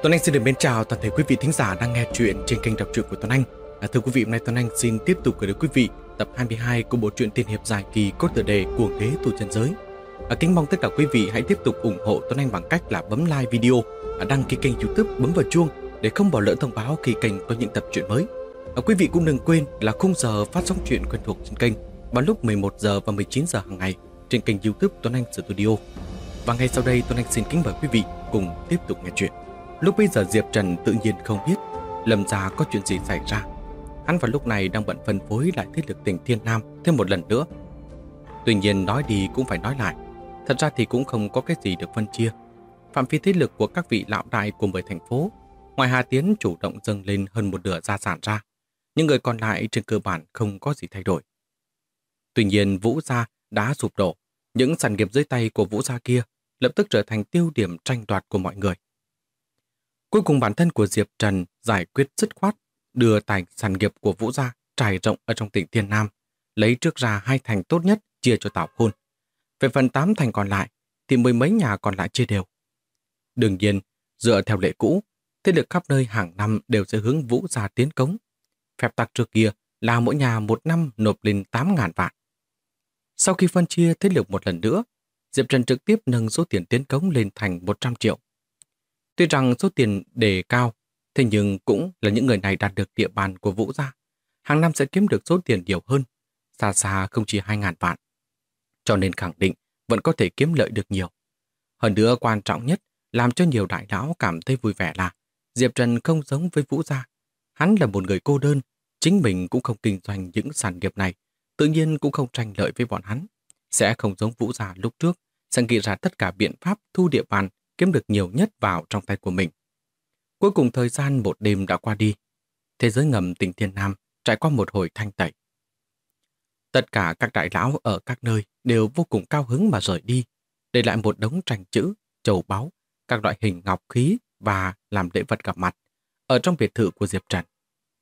Tuấn Anh xin được mến chào toàn thể quý vị thính giả đang nghe chuyện trên kênh đọc truyện của Tuấn Anh. Thưa quý vị, hôm nay Tuấn Anh xin tiếp tục gửi đến quý vị tập 22 của bộ truyện tiên hiệp dài kỳ có tựa đề Cuồng Đế Tu Chân Giới. Kính mong tất cả quý vị hãy tiếp tục ủng hộ Tuấn Anh bằng cách là bấm like video, đăng ký kênh YouTube, bấm vào chuông để không bỏ lỡ thông báo khi kênh có những tập truyện mới. Quý vị cũng đừng quên là khung giờ phát sóng truyện quen thuộc trên kênh vào lúc 11 giờ và 19 giờ hàng ngày trên kênh YouTube Tuấn Anh Studio. Và ngay sau đây Tuấn Anh xin kính mời quý vị cùng tiếp tục nghe chuyện. Lúc bây giờ Diệp Trần tự nhiên không biết Lâm gia có chuyện gì xảy ra. Hắn vào lúc này đang bận phân phối lại thế lực tỉnh Thiên Nam thêm một lần nữa. Tuy nhiên nói đi cũng phải nói lại, thật ra thì cũng không có cái gì được phân chia. Phạm vi thế lực của các vị lão đại của 10 thành phố, ngoài Hà Tiến chủ động dâng lên hơn một nửa gia sản ra, những người còn lại trên cơ bản không có gì thay đổi. Tuy nhiên Vũ gia đã sụp đổ, những sản nghiệp dưới tay của Vũ gia kia lập tức trở thành tiêu điểm tranh đoạt của mọi người. Cuối cùng bản thân của Diệp Trần giải quyết dứt khoát, đưa tài sản nghiệp của Vũ gia trải rộng ở trong tỉnh Thiên Nam, lấy trước ra 2 thành tốt nhất chia cho Tào Khôn. Về phần 8 thành còn lại thì mười mấy nhà còn lại chia đều. Đương nhiên, dựa theo lệ cũ, thế lực khắp nơi hàng năm đều sẽ hướng Vũ gia tiến cống. Phép tắc trước kia là mỗi nhà một năm nộp lên 8.000 vạn. Sau khi phân chia thế lực một lần nữa, Diệp Trần trực tiếp nâng số tiền tiến cống lên thành 100 triệu. Tuy rằng số tiền đề cao, thế nhưng cũng là những người này đạt được địa bàn của Vũ gia. Hàng năm sẽ kiếm được số tiền nhiều hơn, xa xa không chỉ 2.000 vạn. Cho nên khẳng định vẫn có thể kiếm lợi được nhiều. Hơn nữa quan trọng nhất, làm cho nhiều đại lão cảm thấy vui vẻ là Diệp Trần không giống với Vũ gia. Hắn là một người cô đơn, chính mình cũng không kinh doanh những sản nghiệp này, tự nhiên cũng không tranh lợi với bọn hắn. Sẽ không giống Vũ gia lúc trước, sẽ nghĩ ra tất cả biện pháp thu địa bàn, kiếm được nhiều nhất vào trong tay của mình. Cuối cùng thời gian một đêm đã qua đi. Thế giới ngầm tỉnh Thiên Nam trải qua một hồi thanh tẩy. Tất cả các đại lão ở các nơi đều vô cùng cao hứng mà rời đi, để lại một đống tranh chữ, châu báu, các loại hình ngọc khí và làm lễ vật gặp mặt ở trong biệt thự của Diệp Trần.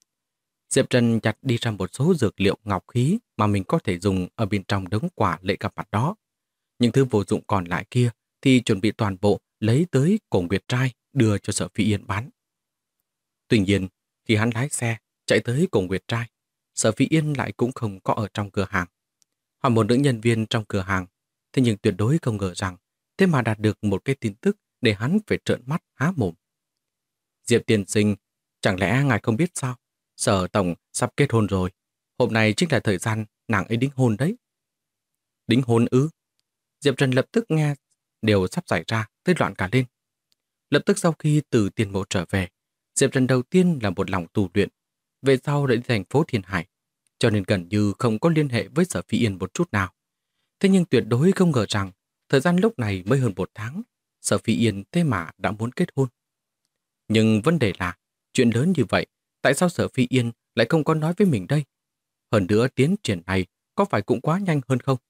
Diệp Trần nhặt đi ra một số dược liệu ngọc khí mà mình có thể dùng ở bên trong đống quả lễ gặp mặt đó. Những thứ vô dụng còn lại kia thì chuẩn bị toàn bộ lấy tới Cổ Nguyệt Trai đưa cho Sở Phi Yên bán. Tuy nhiên, khi hắn lái xe chạy tới Cổ Nguyệt Trai, Sở Phi Yên lại cũng không có ở trong cửa hàng. Hỏi một nữ nhân viên trong cửa hàng, thế nhưng tuyệt đối không ngờ rằng thế mà đạt được một cái tin tức để hắn phải trợn mắt há mồm. Diệp tiên sinh, chẳng lẽ ngài không biết sao? Sở tổng sắp kết hôn rồi. Hôm nay chính là thời gian nàng ấy đính hôn đấy. Đính hôn ư? Diệp Trần lập tức nghe điều sắp xảy ra tới loạn cả lên. Lập tức sau khi từ tiền mộ trở về, Diệp Trần đầu tiên là một lòng tu luyện, về sau đã đi thành phố Thiên Hải, cho nên gần như không có liên hệ với Sở Phi Yên một chút nào. Thế nhưng tuyệt đối không ngờ rằng, thời gian lúc này mới hơn 1 tháng, Sở Phi Yên thế mà đã muốn kết hôn. Nhưng vấn đề là, chuyện lớn như vậy, tại sao Sở Phi Yên lại không có nói với mình đây? Hơn nữa tiến triển này có phải cũng quá nhanh hơn không?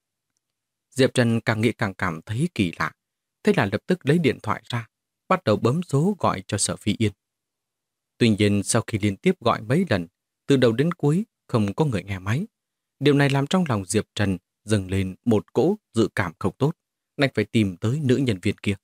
Diệp Trần càng nghĩ càng cảm thấy kỳ lạ, thế là lập tức lấy điện thoại ra, bắt đầu bấm số gọi cho Sở Phi Yên. Tuy nhiên sau khi liên tiếp gọi mấy lần, từ đầu đến cuối không có người nghe máy. Điều này làm trong lòng Diệp Trần dâng lên một cỗ dự cảm không tốt, đành phải tìm tới nữ nhân viên kia.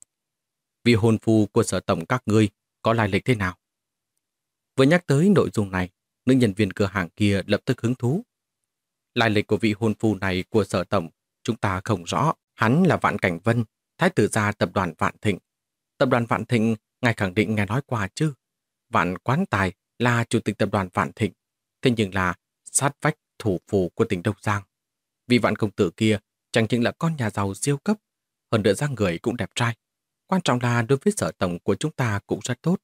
Vị hôn phu của Sở tổng các ngươi có lai lịch thế nào? Vừa nhắc tới nội dung này, nữ nhân viên cửa hàng kia lập tức hứng thú. Lai lịch của vị hôn phu này của Sở tổng chúng ta không rõ. Hắn là Vạn Cảnh Vân, thái tử gia tập đoàn Vạn Thịnh. Tập đoàn Vạn Thịnh, ngài khẳng định nghe nói qua chứ? Vạn Quán Tài là chủ tịch tập đoàn Vạn Thịnh, thế nhưng là sát vách thủ phủ của tỉnh Đông Giang. Vì Vạn công tử kia chẳng những là con nhà giàu siêu cấp, hơn nữa dáng người cũng đẹp trai. Quan trọng là đối với Sở tổng của chúng ta cũng rất tốt.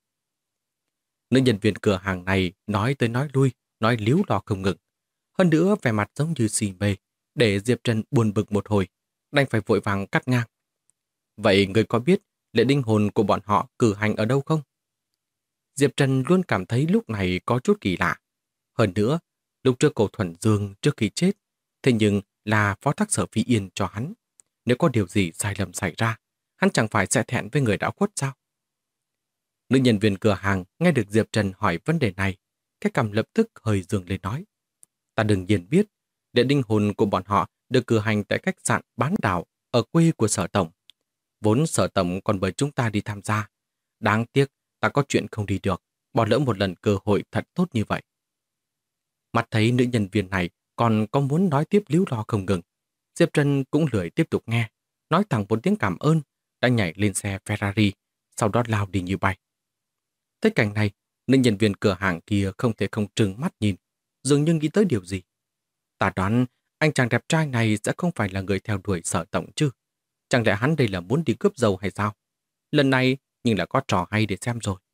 Nữ nhân viên cửa hàng này nói tới nói lui, nói líu lo không ngừng. Hơn nữa vẻ mặt giống như xì mê, để Diệp Trần buồn bực một hồi, đành phải vội vàng cắt ngang. Vậy người có biết lễ đính hôn của bọn họ cử hành ở đâu không? Diệp Trần luôn cảm thấy lúc này có chút kỳ lạ. Hơn nữa, lúc trước Cổ Thuần Dương trước khi chết, thế nhưng là phó thác Sở Phi Yên cho hắn. Nếu có điều gì sai lầm xảy ra, hắn chẳng phải sẽ thẹn với người đã khuất sao? Nữ nhân viên cửa hàng nghe được Diệp Trần hỏi vấn đề này, cái cằm lập tức hơi dương lên nói. Ta đương nhiên biết, lễ đính hôn của bọn họ được cử hành tại khách sạn Bán Đảo ở quê của Sở tổng. Vốn Sở tổng còn mời chúng ta đi tham gia. Đáng tiếc, ta có chuyện không đi được, bỏ lỡ một lần cơ hội thật tốt như vậy. Mắt thấy nữ nhân viên này còn có muốn nói tiếp líu lo không ngừng. Diệp Trần cũng lười tiếp tục nghe, nói thẳng một tiếng cảm ơn, đã nhảy lên xe Ferrari, sau đó lao đi như bay. Thấy cảnh này, nữ nhân viên cửa hàng kia không thể không trừng mắt nhìn, dường như nghĩ tới điều gì. Ta đoán anh chàng đẹp trai này sẽ không phải là người theo đuổi Sở tổng chứ. Chẳng lẽ hắn đây là muốn đi cướp dầu hay sao? Lần này nhưng là có trò hay để xem rồi.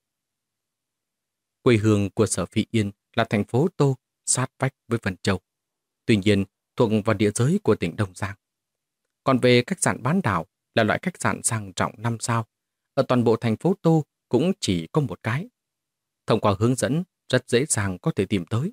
Quê hương của Sở Phi Yên là thành phố Tô, sát vách với Vân Châu. Tuy nhiên, thuộc vào địa giới của tỉnh Đông Giang. Còn về khách sạn bán đảo là loại khách sạn sang trọng 5 sao. Ở toàn bộ thành phố Tô cũng chỉ có một cái. Thông qua hướng dẫn, rất dễ dàng có thể tìm tới.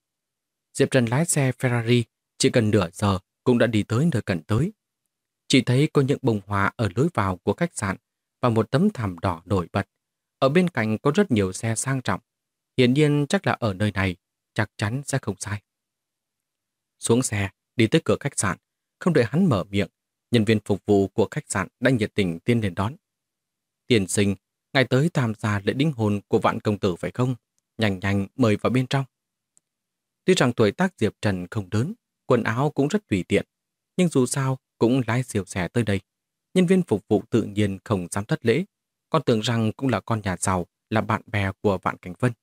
Diệp Trần lái xe Ferrari, chỉ cần nửa giờ cũng đã đi tới nơi cần tới. Chỉ thấy có những bông hoa ở lối vào của khách sạn và một tấm thảm đỏ nổi bật. Ở bên cạnh có rất nhiều xe sang trọng. Hiển nhiên chắc là ở nơi này, chắc chắn sẽ không sai. Xuống xe, đi tới cửa khách sạn, không đợi hắn mở miệng, nhân viên phục vụ của khách sạn đã nhiệt tình tiến lên đón. Tiên sinh, ngài tới tham gia lễ đính hôn của Vạn công tử phải không? Nhanh nhanh mời vào bên trong. Tuy rằng tuổi tác Diệp Trần không lớn, quần áo cũng rất tùy tiện, nhưng dù sao cũng lái siêu xe tới đây. Nhân viên phục vụ tự nhiên không dám thất lễ, còn tưởng rằng cũng là con nhà giàu, là bạn bè của Vạn Cảnh Vân.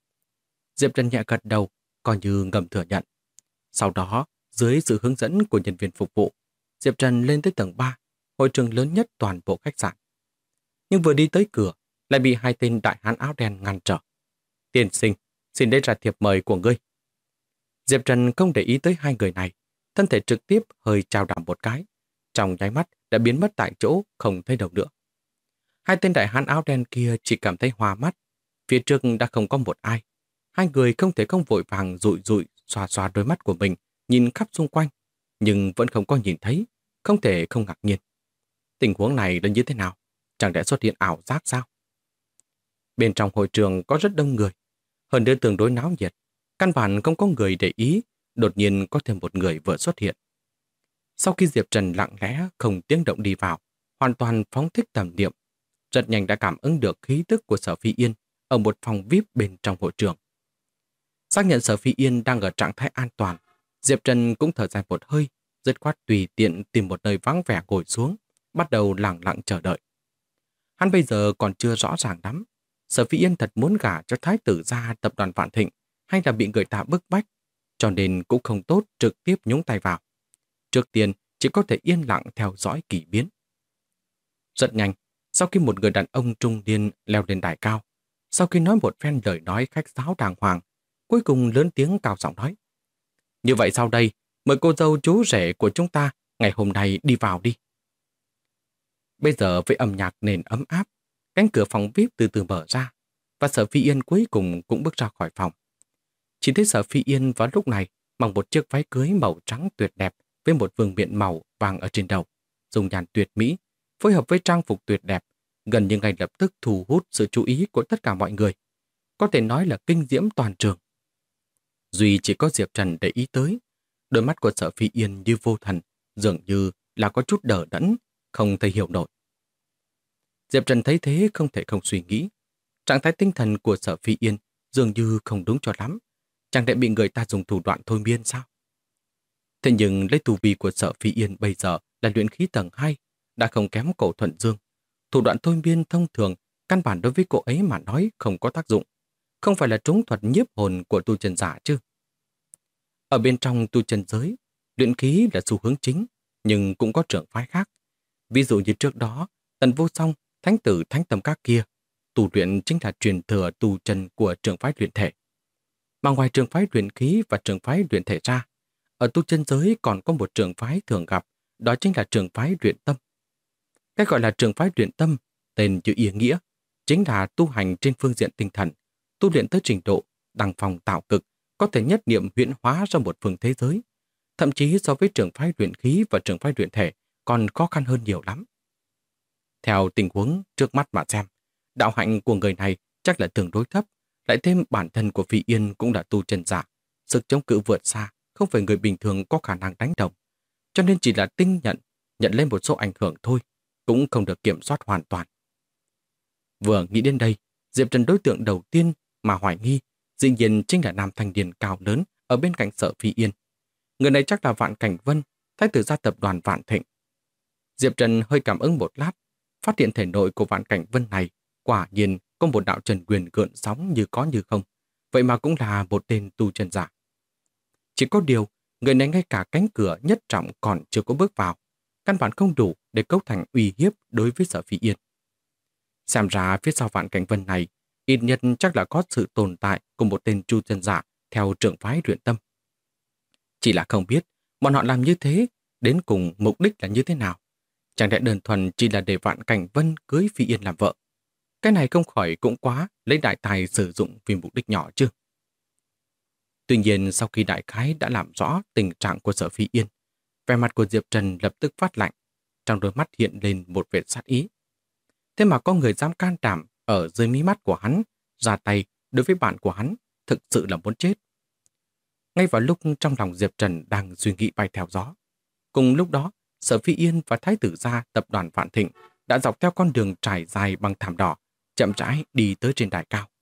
Diệp Trần nhẹ gật đầu, coi như ngầm thừa nhận. Sau đó, dưới sự hướng dẫn của nhân viên phục vụ, Diệp Trần lên tới tầng 3, hội trường lớn nhất toàn bộ khách sạn. Nhưng vừa đi tới cửa, lại bị hai tên đại hán áo đen ngăn trở. Tiên sinh, xin đây là thiệp mời của ngươi. Diệp Trần không để ý tới hai người này, thân thể trực tiếp hơi chào đảo một cái. Trong nháy mắt đã biến mất tại chỗ, không thấy đâu nữa. Hai tên đại hán áo đen kia chỉ cảm thấy hoa mắt. Phía trước đã không có một ai. Hai người không thể không vội vàng rụi rụi, xoa xoa đôi mắt của mình, nhìn khắp xung quanh, nhưng vẫn không có nhìn thấy, không thể không ngạc nhiên. Tình huống này là như thế nào? Chẳng lẽ xuất hiện ảo giác sao? Bên trong hội trường có rất đông người, hơn nữa tương đối náo nhiệt. Căn bản không có người để ý, đột nhiên có thêm một người vừa xuất hiện. Sau khi Diệp Trần lặng lẽ không tiếng động đi vào, hoàn toàn phóng thích tầm niệm, rất nhanh đã cảm ứng được khí tức của Sở Phi Yên ở một phòng VIP bên trong hội trường. Xác nhận Sở Phi Yên đang ở trạng thái an toàn, Diệp Trần cũng thở dài một hơi, dứt khoát tùy tiện tìm một nơi vắng vẻ ngồi xuống, bắt đầu lặng lặng chờ đợi. Hắn bây giờ còn chưa rõ ràng lắm, Sở Phi Yên thật muốn gả cho thái tử gia tập đoàn Vạn Thịnh hay là bị người ta bức bách, cho nên cũng không tốt trực tiếp nhúng tay vào. Trước tiên chỉ có thể yên lặng theo dõi kỳ biến. Rất nhanh, sau khi một người đàn ông trung niên leo lên đài cao, sau khi nói một phen lời nói khách sáo đàng hoàng, cuối cùng lớn tiếng cao giọng nói: như vậy sau đây, mời cô dâu chú rể của chúng ta ngày hôm nay đi vào đi. Bây giờ với âm nhạc nền ấm áp, cánh cửa phòng VIP từ từ mở ra, và Sở Phi Yên cuối cùng cũng bước ra khỏi phòng. Chỉ thấy Sở Phi Yên vào lúc này mặc một chiếc váy cưới màu trắng tuyệt đẹp với một vương miện màu vàng ở trên đầu, dùng nhàn tuyệt mỹ, phối hợp với trang phục tuyệt đẹp, gần như ngay lập tức thu hút sự chú ý của tất cả mọi người. Có thể nói là kinh diễm toàn trường. Duy chỉ có Diệp Trần để ý tới, đôi mắt của Sở Phi Yên như vô thần, dường như là có chút đờ đẫn, không thể hiểu nổi. Diệp Trần thấy thế không thể không suy nghĩ. Trạng thái tinh thần của Sở Phi Yên dường như không đúng cho lắm. Chẳng lẽ bị người ta dùng thủ đoạn thôi miên sao? Thế nhưng lấy tu vi của Sở Phi Yên bây giờ là luyện khí tầng 2, đã không kém Cổ Thuận Dương. Thủ đoạn thôi miên thông thường, căn bản đối với cô ấy mà nói không có tác dụng. Không phải là trúng thuật nhiếp hồn của tu chân giả chứ. Ở bên trong tu chân giới, luyện khí là xu hướng chính, nhưng cũng có trường phái khác. Ví dụ như trước đó, Tần Vô Song, Thánh tử Thánh Tầm các kia, tu luyện chính là truyền thừa tu chân của trường phái luyện thể. Mà ngoài trường phái luyện khí và trường phái luyện thể ra, ở tu chân giới còn có một trường phái thường gặp, đó chính là trường phái luyện tâm. Cái gọi là trường phái luyện tâm, tên như ý nghĩa, chính là tu hành trên phương diện tinh thần, tu luyện tới trình độ đăng phong tạo cực, có thể nhất niệm huyễn hóa ra một phương thế giới. Thậm chí so với trường phái luyện khí và trường phái luyện thể còn khó khăn hơn nhiều lắm. Theo tình huống trước mắt mà xem, đạo hạnh của người này chắc là tương đối thấp, lại thêm bản thân của Phi Yên cũng là tu chân giả, sức chống cự vượt xa, không phải người bình thường có khả năng đánh đồng. Cho nên chỉ là tinh nhận lên một số ảnh hưởng thôi, cũng không được kiểm soát hoàn toàn. Vừa nghĩ đến đây, Diệp Trần đối tượng đầu tiên mà hoài nghi dĩ nhiên chính là nam thanh niên cao lớn ở bên cạnh Sở Phi Yên. Người này chắc là Vạn Cảnh Vân, thái tử gia tập đoàn Vạn Thịnh. Diệp Trần hơi cảm ứng một lát, phát hiện thể nội của Vạn Cảnh Vân này quả nhiên có một đạo trần quyền gợn sóng như có như không. Vậy mà cũng là một tên tu chân giả. Chỉ có điều, người này ngay cả cánh cửa nhất trọng còn chưa có bước vào, căn bản không đủ để cấu thành uy hiếp đối với Sở Phi Yên. Xem ra phía sau Vạn Cảnh Vân này, ít nhất chắc là có sự tồn tại của một tên tu chân giả theo trưởng phái Luyện Tâm. Chỉ là không biết bọn họ làm như thế đến cùng mục đích là như thế nào. Chẳng lẽ đơn thuần chỉ là để Vạn Cảnh Vân cưới Phi Yên làm vợ. Cái này không khỏi cũng quá lấy đại tài sử dụng vì mục đích nhỏ chứ. Tuy nhiên sau khi đại khái đã làm rõ tình trạng của Sở Phi Yên, vẻ mặt của Diệp Trần lập tức phát lạnh, trong đôi mắt hiện lên một vệt sát ý. Thế mà có người dám can đảm ở dưới mí mắt của hắn, ra tay đối với bạn của hắn, thực sự là muốn chết. Ngay vào lúc trong lòng Diệp Trần đang suy nghĩ bay theo gió, cùng lúc đó, Sở Phi Yên và Thái tử gia tập đoàn Vạn Thịnh đã dọc theo con đường trải dài bằng thảm đỏ, chậm rãi đi tới trên đài cao.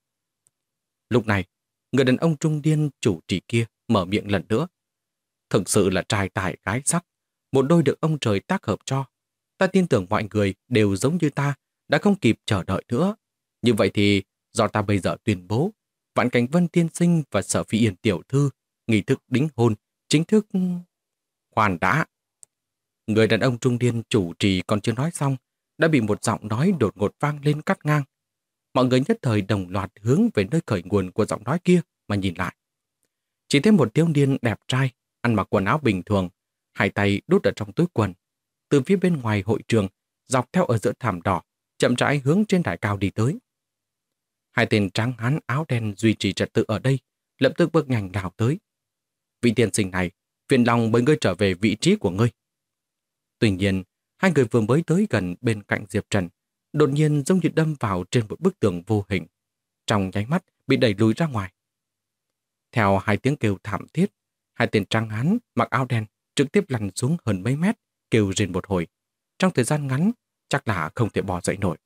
Lúc này, người đàn ông trung niên chủ trì kia mở miệng lần nữa. Thực sự là trai tài gái sắc, một đôi được ông trời tác hợp cho. Ta tin tưởng mọi người đều giống như ta, đã không kịp chờ đợi nữa. Như vậy thì, do ta bây giờ tuyên bố, Vạn Cảnh Vân tiên sinh và Sở Phi Yên tiểu thư, nghi thức đính hôn, chính thức... Khoan đã! Người đàn ông trung niên chủ trì còn chưa nói xong, đã bị một giọng nói đột ngột vang lên cắt ngang. Mọi người nhất thời đồng loạt hướng về nơi khởi nguồn của giọng nói kia mà nhìn lại. Chỉ thấy một thiếu niên đẹp trai, ăn mặc quần áo bình thường, hai tay đút ở trong túi quần. Từ phía bên ngoài hội trường, dọc theo ở giữa thảm đỏ, chậm rãi hướng trên đài cao đi tới. Hai tên trắng hán áo đen duy trì trật tự ở đây, lập tức bước nhanh đào tới. Vị tiên sinh này, phiền lòng bởi ngươi trở về vị trí của ngươi. Tuy nhiên, hai người vừa mới tới gần bên cạnh Diệp Trần, đột nhiên giống như đâm vào trên một bức tường vô hình, trong nháy mắt bị đẩy lùi ra ngoài. Theo hai tiếng kêu thảm thiết, hai tên trắng hán mặc áo đen trực tiếp lăn xuống hơn mấy mét, kêu rên một hồi. Trong thời gian ngắn, chắc là không thể bò dậy nổi.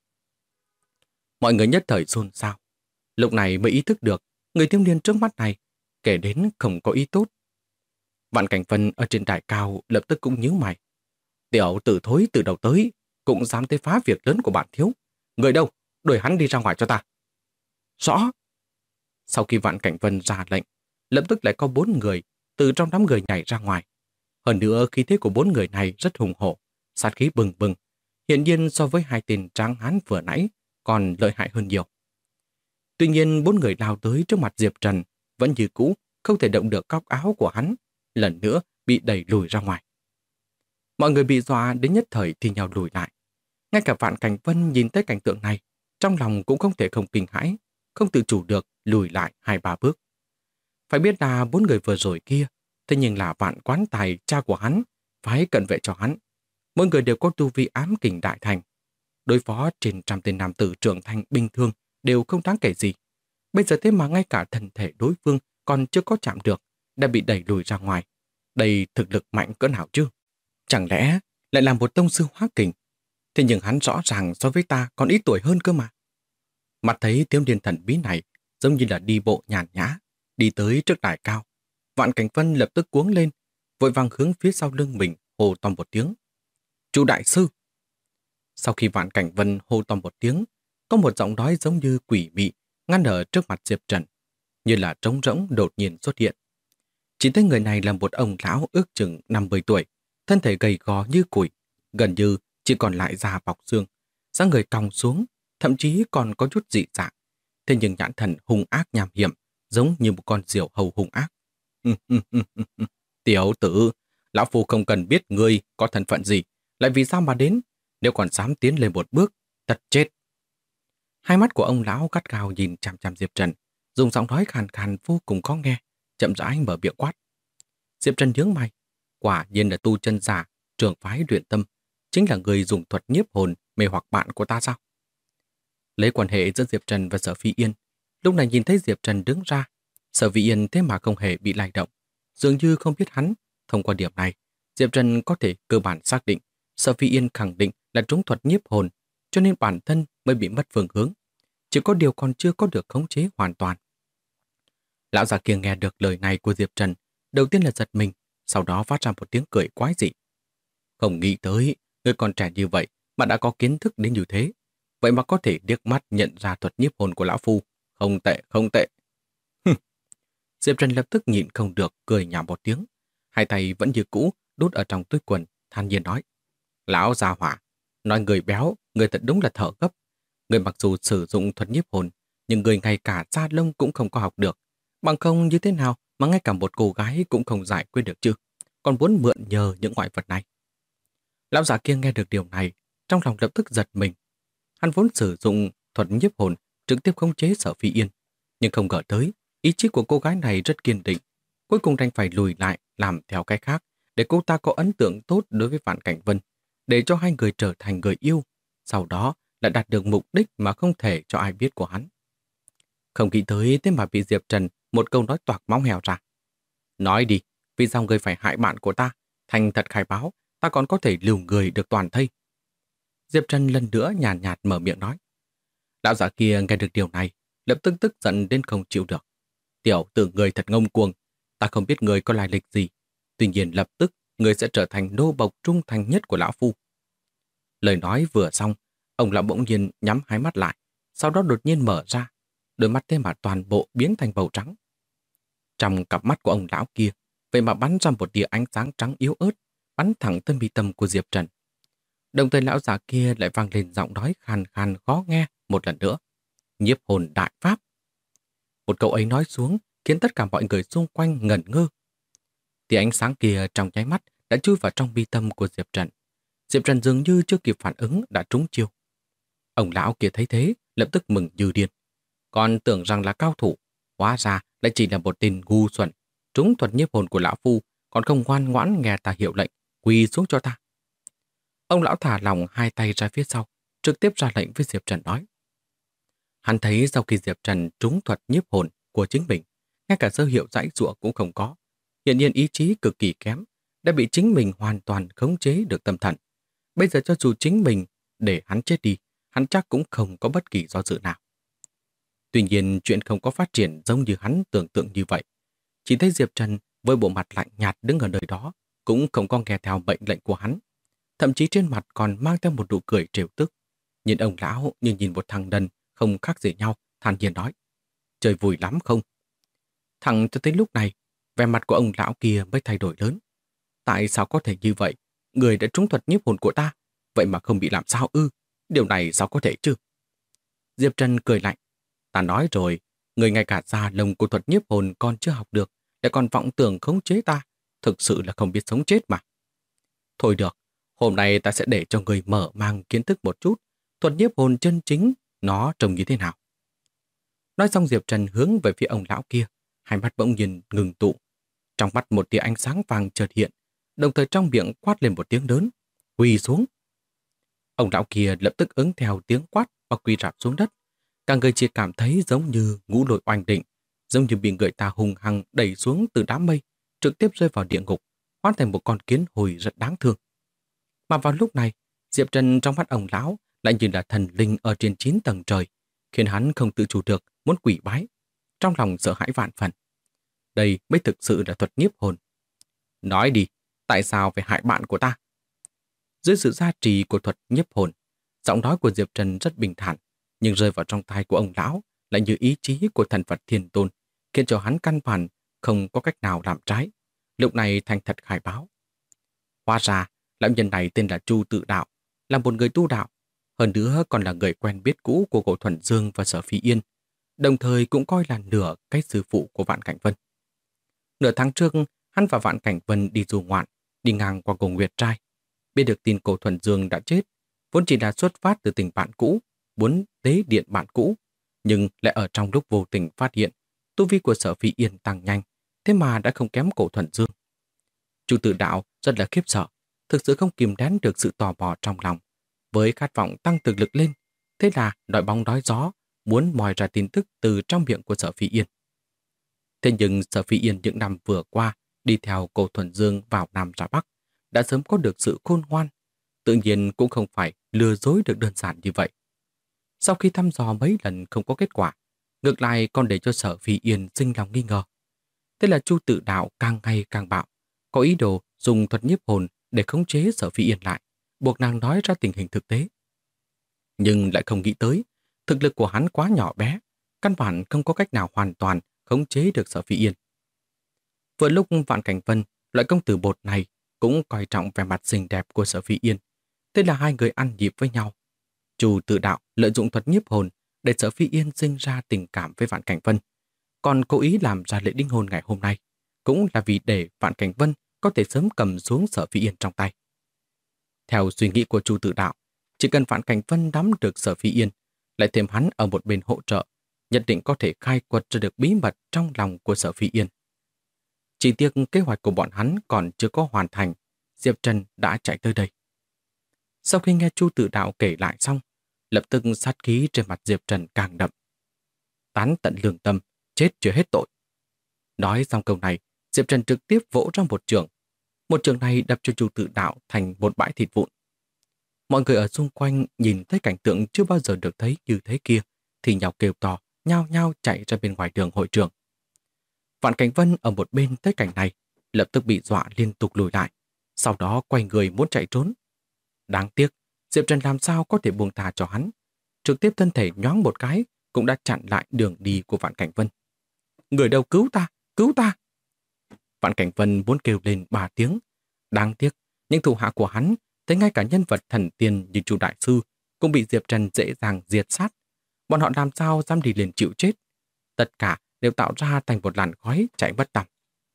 Mọi người nhất thời xôn xao. Lúc này mới ý thức được người thiếu niên trước mắt này kể đến không có ý tốt. Vạn Cảnh Vân ở trên đài cao lập tức cũng nhíu mày. Tiểu tử thối từ đầu tới cũng dám tới phá việc lớn của bạn thiếu. Người đâu? Đuổi hắn đi ra ngoài cho ta. Rõ. Sau khi Vạn Cảnh Vân ra lệnh, lập tức lại có 4 người từ trong đám người nhảy ra ngoài. Hơn nữa khí thế của 4 người này rất hùng hổ, sát khí bừng bừng. Hiển nhiên so với hai tên tráng hán vừa nãy còn lợi hại hơn nhiều. Tuy nhiên 4 người lao tới trước mặt Diệp Trần vẫn như cũ không thể động được góc áo của hắn, lần nữa bị đẩy lùi ra ngoài. Mọi người bị dọa đến nhất thời thì nhau lùi lại. Ngay cả Vạn Cảnh Vân nhìn thấy cảnh tượng này, trong lòng cũng không thể không kinh hãi, không tự chủ được lùi lại 2-3 bước. Phải biết là 4 người vừa rồi kia, thế nhưng là Vạn Quán Tài, cha của hắn, phái cận vệ cho hắn. Mỗi người đều có tu vi ám kình đại thành. Đối phó trên trăm tên nam tử trưởng thành bình thường đều không đáng kể gì. Bây giờ thế mà ngay cả thân thể đối phương còn chưa có chạm được, đã bị đẩy lùi ra ngoài. Đây thực lực mạnh cỡ nào chứ? Chẳng lẽ lại là một tông sư hóa kình? Thế nhưng hắn rõ ràng so với ta còn ít tuổi hơn cơ mà. Mặt thấy thiếu niên thần bí này giống như là đi bộ nhàn nhã, đi tới trước đài cao. Vạn Cảnh Vân lập tức cuống lên, vội vàng hướng phía sau lưng mình hô to một tiếng. Chu đại sư! Sau khi Vạn Cảnh Vân hô to một tiếng, có một giọng nói giống như quỷ mị ngăn ở trước mặt Diệp Trần, như là trống rỗng đột nhiên xuất hiện. Chỉ thấy người này là một ông lão ước chừng 50 tuổi, thân thể gầy gò như củi, gần như chỉ còn lại da bọc xương, dáng người cong xuống, thậm chí còn có chút dị dạng. Thế nhưng nhãn thần hung ác nham hiểm, giống như một con diều hầu hung ác. Tiểu tử, lão phu không cần biết ngươi có thân phận gì, lại vì sao mà đến, nếu còn dám tiến lên một bước, thật chết. Hai mắt của ông lão gắt gao nhìn chằm chằm Diệp Trần, dùng giọng nói khàn khàn vô cùng khó nghe, chậm rãi mở miệng quát. Diệp Trần nhướng mày, quả nhiên là tu chân giả, trưởng phái Luyện Tâm, chính là người dùng thuật nhiếp hồn mê hoặc bạn của ta sao? Lấy quan hệ giữa Diệp Trần và Sở Phi Yên, lúc này nhìn thấy Diệp Trần đứng ra, Sở Phi Yên thế mà không hề bị lay động, dường như không biết hắn. Thông qua điểm này, Diệp Trần có thể cơ bản xác định Sở Phi Yên khẳng định là trúng thuật nhiếp hồn, cho nên bản thân mới bị mất phương hướng, chỉ có điều còn chưa có được khống chế hoàn toàn. Lão già kia nghe được lời này của Diệp Trần, đầu tiên là giật mình, sau đó phát ra một tiếng cười quái dị. Không nghĩ tới, người còn trẻ như vậy mà đã có kiến thức đến như thế. Vậy mà có thể liếc mắt nhận ra thuật nhiếp hồn của lão phu. Không tệ, không tệ. Diệp Trần lập tức nhịn không được, cười nhạo một tiếng. Hai tay vẫn như cũ, đút ở trong túi quần, than nhiên nói. Lão già hỏa, nói người béo, người thật đúng là thở gấp. Người mặc dù sử dụng thuật nhiếp hồn, nhưng người ngay cả da lông cũng không có học được. Bằng không như thế nào mà ngay cả một cô gái cũng không giải quyết được chứ. Còn muốn mượn nhờ những ngoại vật này. Lão già kia nghe được điều này, trong lòng lập tức giật mình. Hắn vốn sử dụng thuật nhiếp hồn trực tiếp khống chế Sở Phi Yên, nhưng không ngờ tới, ý chí của cô gái này rất kiên định. Cuối cùng đành phải lùi lại làm theo cái khác, để cô ta có ấn tượng tốt đối với Vạn Cảnh Vân, để cho hai người trở thành người yêu, sau đó lại đạt được mục đích mà không thể cho ai biết của hắn. Không nghĩ tới thế mà bị Diệp Trần một câu nói toạc móng heo ra. Nói đi, vì sao người phải hại bạn của ta? Thành thật khai báo, ta còn có thể lưu người được toàn thây. Diệp Trần lần nữa nhàn nhạt mở miệng nói. Lão giả kia nghe được điều này, lập tức tức giận đến không chịu được. Tiểu tử người thật ngông cuồng, ta không biết người có lai lịch gì. Tuy nhiên lập tức, người sẽ trở thành nô bộc trung thành nhất của lão phu. Lời nói vừa xong, ông lão bỗng nhiên nhắm hai mắt lại, sau đó đột nhiên mở ra, đôi mắt thế mà toàn bộ biến thành màu trắng. Trong cặp mắt của ông lão kia, vậy mà bắn ra một tia ánh sáng trắng yếu ớt, bắn thẳng tới mi tâm của Diệp Trần. Đồng thời lão già kia lại vang lên giọng nói khàn khàn khó nghe một lần nữa. Nhiếp hồn đại pháp. Một câu ấy nói xuống khiến tất cả mọi người xung quanh ngẩn ngơ. Tia ánh sáng kia trong nháy mắt đã chui vào trong mi tâm của Diệp Trần. Diệp Trần dường như chưa kịp phản ứng đã trúng chiêu. Ông lão kia thấy thế, lập tức mừng như điên. Còn tưởng rằng là cao thủ, hóa ra lại chỉ là một tên ngu xuẩn. Trúng thuật nhiếp hồn của lão phu, còn không ngoan ngoãn nghe ta hiệu lệnh, quỳ xuống cho ta. Ông lão thả lỏng hai tay ra phía sau, trực tiếp ra lệnh với Diệp Trần nói. Hắn thấy sau khi Diệp Trần trúng thuật nhiếp hồn của chính mình, ngay cả dấu hiệu giãy giụa cũng không có. Hiện nhiên ý chí cực kỳ kém, đã bị chính mình hoàn toàn khống chế được tâm thần. Bây giờ cho dù chính mình để hắn chết đi, hắn chắc cũng không có bất kỳ do dự nào. Tuy nhiên chuyện không có phát triển giống như hắn tưởng tượng như vậy. Chỉ thấy Diệp Trần với bộ mặt lạnh nhạt đứng ở nơi đó, cũng không có nghe theo mệnh lệnh của hắn. Thậm chí trên mặt còn mang theo một nụ cười trêu tức. Nhìn ông lão như nhìn một thằng đần không khác gì nhau, thản nhiên nói. Chơi vui lắm không? Thẳng cho tới lúc này, vẻ mặt của ông lão kia mới thay đổi lớn. Tại sao có thể như vậy? Người đã trúng thuật nhiếp hồn của ta, vậy mà không bị làm sao ư? Điều này sao có thể chứ? Diệp Trần cười lạnh. Ta nói rồi, người ngay cả da lông của thuật nhiếp hồn còn chưa học được, lại còn vọng tưởng khống chế ta. Thực sự là không biết sống chết mà. Thôi được, hôm nay ta sẽ để cho người mở mang kiến thức một chút, thuật nhiếp hồn chân chính, nó trông như thế nào. Nói xong Diệp Trần hướng về phía ông lão kia, hai mắt bỗng nhiên ngừng tụ. Trong mắt một tia ánh sáng vàng chợt hiện, đồng thời trong miệng quát lên một tiếng lớn, quỳ xuống. Ông lão kia lập tức ứng theo tiếng quát và quỳ rạp xuống đất. Cả người chỉ cảm thấy giống như ngũ lôi oanh định, giống như bị người ta hùng hăng đẩy xuống từ đám mây, trực tiếp rơi vào địa ngục, hóa thành một con kiến hồi rất đáng thương. Mà vào lúc này, Diệp Trần trong mắt ông lão lại như là thần linh ở trên 9 tầng trời, khiến hắn không tự chủ được muốn quỳ bái, trong lòng sợ hãi vạn phần. Đây mới thực sự là thuật nhiếp hồn. Nói đi, tại sao phải hại bạn của ta? Dưới sự gia trì của thuật nhiếp hồn, giọng nói của Diệp Trần rất bình thản, nhưng rơi vào trong tai của ông lão lại như ý chí của thần Phật Thiên Tôn, khiến cho hắn căn bản không có cách nào làm trái. Lúc này thành thật khai báo. Hóa ra, lão nhân này tên là Chu Tự Đạo, là một người tu đạo, hơn nữa còn là người quen biết cũ của Cổ Thuần Dương và Sở Phi Yên, đồng thời cũng coi là nửa cái sư phụ của Vạn Cảnh Vân. Nửa tháng trước, hắn và Vạn Cảnh Vân đi du ngoạn, đi ngang qua Cổ Nguyệt Trai. Biết được tin Cổ Thuần Dương đã chết, vốn chỉ là xuất phát từ tình bạn cũ, muốn tế điện bạn cũ, nhưng lại ở trong lúc vô tình phát hiện tu vi của Sở Phi Yên tăng nhanh, thế mà đã không kém Cổ Thuần Dương. Chu Tự Đạo rất là khiếp sợ, thực sự không kìm nén được sự tò mò trong lòng, với khát vọng tăng thực lực lên, thế là đội bóng đói gió, muốn moi ra tin tức từ trong miệng của Sở Phi Yên. Thế nhưng Sở Phi Yên những năm vừa qua đi theo Cổ Thuần Dương vào Nam ra Bắc, đã sớm có được sự khôn ngoan, tự nhiên cũng không phải lừa dối được đơn giản như vậy. Sau khi thăm dò mấy lần không có kết quả, ngược lại còn để cho Sở Phi Yên sinh lòng nghi ngờ. Thế là Chu Tự Đạo càng ngày càng bạo, có ý đồ dùng thuật nhiếp hồn để khống chế Sở Phi Yên lại, buộc nàng nói ra tình hình thực tế. Nhưng lại không nghĩ tới, thực lực của hắn quá nhỏ bé, căn bản không có cách nào hoàn toàn khống chế được Sở Phi Yên. Vừa lúc Vạn Cảnh Vân, loại công tử bột này, cũng coi trọng vẻ mặt xinh đẹp của Sở Phi Yên. Thế là hai người ăn nhịp với nhau. Chu Tự Đạo lợi dụng thuật nhiếp hồn để Sở Phi Yên sinh ra tình cảm với Vạn Cảnh Vân, còn cố ý làm ra lễ đính hôn ngày hôm nay, cũng là vì để Vạn Cảnh Vân có thể sớm cầm xuống Sở Phi Yên trong tay. Theo suy nghĩ của Chu Tự Đạo, chỉ cần Vạn Cảnh Vân nắm được Sở Phi Yên, lại thêm hắn ở một bên hỗ trợ, nhất định có thể khai quật ra được bí mật trong lòng của Sở Phi Yên. Chỉ tiếc kế hoạch của bọn hắn còn chưa có hoàn thành, Diệp Trần đã chạy tới đây. Sau khi nghe Chu Tự Đạo kể lại xong, lập tức sát khí trên mặt Diệp Trần càng đậm. Tán tận lương tâm, chết chưa hết tội. Nói xong câu này, Diệp Trần trực tiếp vỗ ra một trường. Một trường này đập cho Chu Tự Đạo thành một bãi thịt vụn. Mọi người ở xung quanh nhìn thấy cảnh tượng chưa bao giờ được thấy như thế kia, thì nhào kêu to, nhao nhao chạy ra bên ngoài đường hội trường. Vạn Cảnh Vân ở một bên thấy cảnh này, lập tức bị dọa liên tục lùi lại, sau đó quay người muốn chạy trốn. Đáng tiếc, Diệp Trần làm sao có thể buông tha cho hắn. Trực tiếp thân thể nhoáng một cái, cũng đã chặn lại đường đi của Vạn Cảnh Vân. Người đâu, cứu ta, cứu ta! Vạn Cảnh Vân muốn kêu lên 3 tiếng. Đáng tiếc, những thủ hạ của hắn, thấy ngay cả nhân vật thần tiên như Chu Đại Sư, cũng bị Diệp Trần dễ dàng diệt sát. Bọn họ làm sao dám đi liền chịu chết. Tất cả đều tạo ra thành một làn khói chạy bất tăm.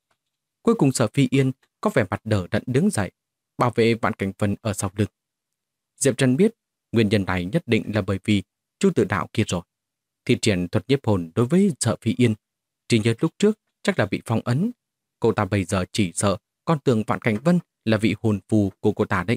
Cuối cùng Sở Phi Yên có vẻ mặt đờ đẫn đứng dậy, bảo vệ Vạn Cảnh Vân ở sau lưng. Diệp Trần biết nguyên nhân này nhất định là bởi vì Chu Tự Đạo kia rồi. Thi triển thuật nhiếp hồn đối với Sở Phi Yên, chỉ nhớ lúc trước chắc là bị phong ấn. Cô ta bây giờ chỉ sợ con tưởng Vạn Cảnh Vân là vị hồn phù của cô ta đấy.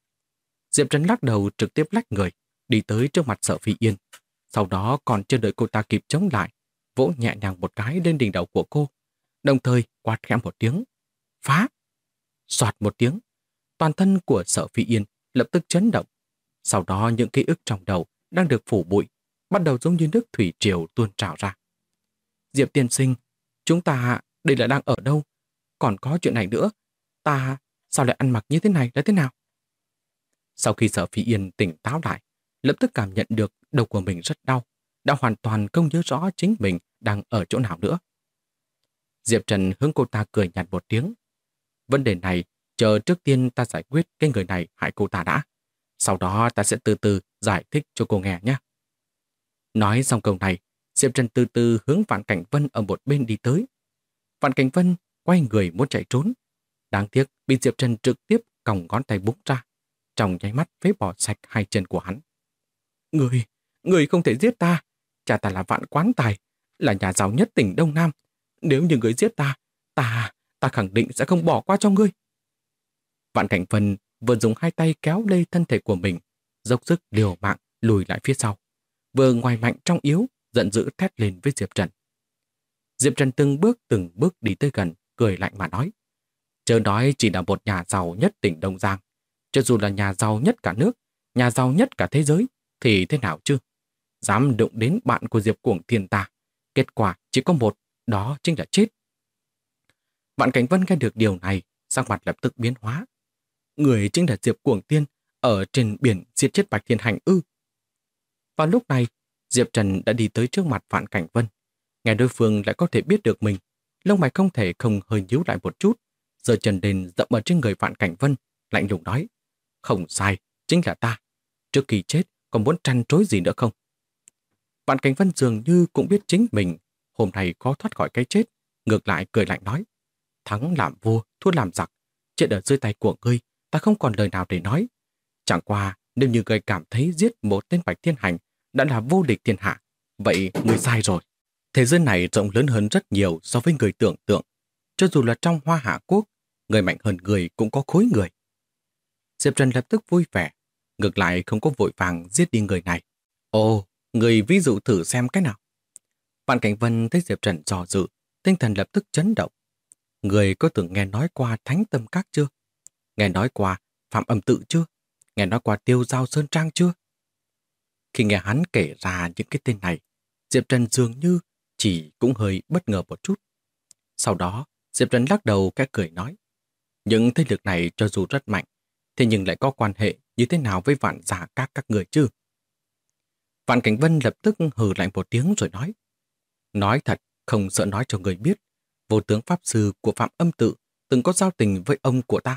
Diệp Trần lắc đầu trực tiếp lách người, đi tới trước mặt Sở Phi Yên. Sau đó còn chưa đợi cô ta kịp chống lại, vỗ nhẹ nhàng một cái lên đỉnh đầu của cô, đồng thời quát khẽ một tiếng. Phá! Soạt một tiếng, toàn thân của Sở Phi Yên lập tức chấn động. Sau đó những ký ức trong đầu đang được phủ bụi, bắt đầu giống như nước thủy triều tuôn trào ra. Diệp tiên sinh, chúng ta đây là đang ở đâu? Còn có chuyện này nữa, ta sao lại ăn mặc như thế này là thế nào? Sau khi Sở Phi Yên tỉnh táo lại, lập tức cảm nhận được đầu của mình rất đau, đã hoàn toàn không nhớ rõ chính mình đang ở chỗ nào nữa. Diệp Trần hướng cô ta cười nhạt một tiếng. Vấn đề này, chờ trước tiên ta giải quyết cái người này hại cô ta đã. Sau đó ta sẽ từ từ giải thích cho cô nghe nhé. Nói xong câu này, Diệp Trần từ từ hướng Vạn Cảnh Vân ở một bên đi tới. Vạn Cảnh Vân quay người muốn chạy trốn. Đáng tiếc bị Diệp Trần trực tiếp còng ngón tay búng ra. Trong nháy mắt phế bỏ sạch hai chân của hắn. Người không thể giết ta. Cha ta là Vạn Quán Tài, là nhà giàu nhất tỉnh Đông Nam. Nếu như người giết ta khẳng định sẽ không bỏ qua cho ngươi. Vạn Cảnh Vân vừa dùng hai tay kéo lê thân thể của mình, dốc sức liều mạng lùi lại phía sau. Vừa ngoài mạnh trong yếu, giận dữ thét lên với Diệp Trần. Diệp Trần từng bước đi tới gần, cười lạnh mà nói. Chớ nói chỉ là một nhà giàu nhất tỉnh Đông Giang. Cho dù là nhà giàu nhất cả nước, nhà giàu nhất cả thế giới, thì thế nào chứ? Dám đụng đến bạn của Diệp Cuồng Thiên ta. Kết quả chỉ có một, đó chính là chết. Vạn Cảnh Vân nghe được điều này, sắc mặt lập tức biến hóa. Người chính là Diệp Cuồng Thiên ở trên biển giết chết Bạch Thiên Hành ư? Vào lúc này, Diệp Trần đã đi tới trước mặt Vạn Cảnh Vân. Nghe đối phương lại có thể biết được mình, lông mày không thể không hơi nhíu lại một chút, giơ chân lên dậm ở trên người Vạn Cảnh Vân, lạnh lùng nói. Không sai, chính là ta. Trước khi chết, còn muốn trăn trối gì nữa không? Vạn Cảnh Vân dường như cũng biết chính mình hôm nay khó thoát khỏi cái chết, ngược lại cười lạnh nói. Thắng làm vua, thua làm giặc, chết ở dưới tay của ngươi, ta không còn lời nào để nói. Chẳng qua, nếu như ngươi cảm thấy giết một tên Bạch Thiên Hành đã là vô địch thiên hạ, vậy ngươi sai rồi. Thế giới này rộng lớn hơn rất nhiều so với người tưởng tượng. Cho dù là trong Hoa Hạ Quốc, người mạnh hơn người cũng có khối người. Diệp Trần lập tức vui vẻ, ngược lại không có vội vàng giết đi người này. Ồ, người ví dụ thử xem cái nào. Vạn Cảnh Vân thấy Diệp Trần dò dự, tinh thần lập tức chấn động. Người có từng nghe nói qua Thánh Tâm Các chưa? Nghe nói qua Phạm Âm Tự chưa? Nghe nói qua Tiêu Giao Sơn Trang chưa? Khi nghe hắn kể ra những cái tên này, Diệp Trần dường như chỉ cũng hơi bất ngờ một chút. Sau đó, Diệp Trần lắc đầu cái cười nói, những thế lực này cho dù rất mạnh, thế nhưng lại có quan hệ như thế nào với Vạn Giả các người chứ? Vạn Cảnh Vân lập tức hừ lạnh một tiếng rồi nói thật, không sợ nói cho người biết, vô tướng Pháp Sư của Phạm Âm Tự từng có giao tình với ông của ta.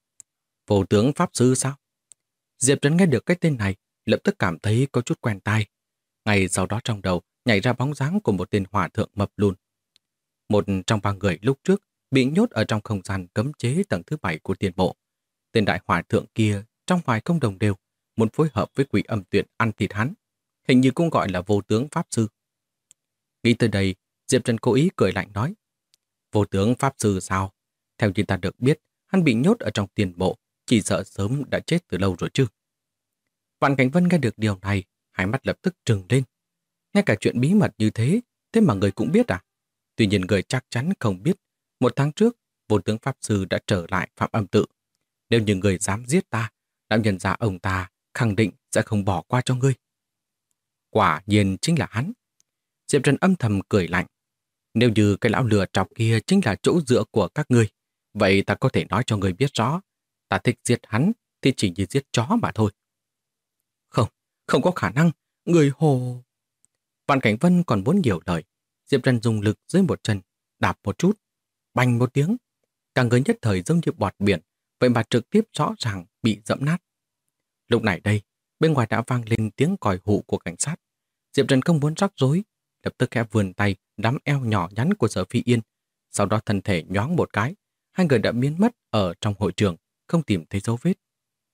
Vô tướng Pháp Sư sao? Diệp Trần nghe được cái tên này, lập tức cảm thấy có chút quen tai. Ngay sau đó trong đầu nhảy ra bóng dáng của một tên hòa thượng mập lùn. Một trong ba người lúc trước bị nhốt ở trong không gian cấm chế tầng thứ 7 của tiền bộ. Tên đại hòa thượng kia trong vài không đồng đều, muốn phối hợp với Quỷ Âm Tuyệt ăn thịt hắn. Hình như cũng gọi là vô tướng Pháp Sư. Nghĩ tới đây, Diệp Trần cố ý cười lạnh nói, vô tướng Pháp Sư sao? Theo như ta được biết, hắn bị nhốt ở trong tiền bộ, chỉ sợ sớm đã chết từ lâu rồi chứ. Vạn Cảnh Vân nghe được điều này, hai mắt lập tức trừng lên. Ngay cả chuyện bí mật như thế, thế mà người cũng biết à? Tuy nhiên người chắc chắn không biết, một tháng trước, vô tướng Pháp Sư đã trở lại Phạm Âm Tự. Nếu như người dám giết ta, đạo nhân gia ông ta khẳng định sẽ không bỏ qua cho ngươi. Quả nhiên chính là hắn. Diệp Trần âm thầm cười lạnh. Nếu như cái lão lừa trọc kia chính là chỗ dựa của các ngươi, vậy ta có thể nói cho người biết rõ. Ta thích giết hắn thì chỉ như giết chó mà thôi. Không, không có khả năng. Người hồ... Vạn Cảnh Vân còn muốn nhiều lời. Diệp Trần dùng lực dưới một chân, đạp một chút, bành một tiếng. Cả người nhất thời giống như bọt biển, vậy mà trực tiếp rõ ràng bị dẫm nát. Lúc này đây, bên ngoài đã vang lên tiếng còi hụ của cảnh sát. Diệp Trần không muốn rắc rối, lập tức khẽ vươn tay nắm eo nhỏ nhắn của Sở Phi Yên, sau đó thân thể nhoáng một cái, hai người đã biến mất ở trong hội trường, không tìm thấy dấu vết.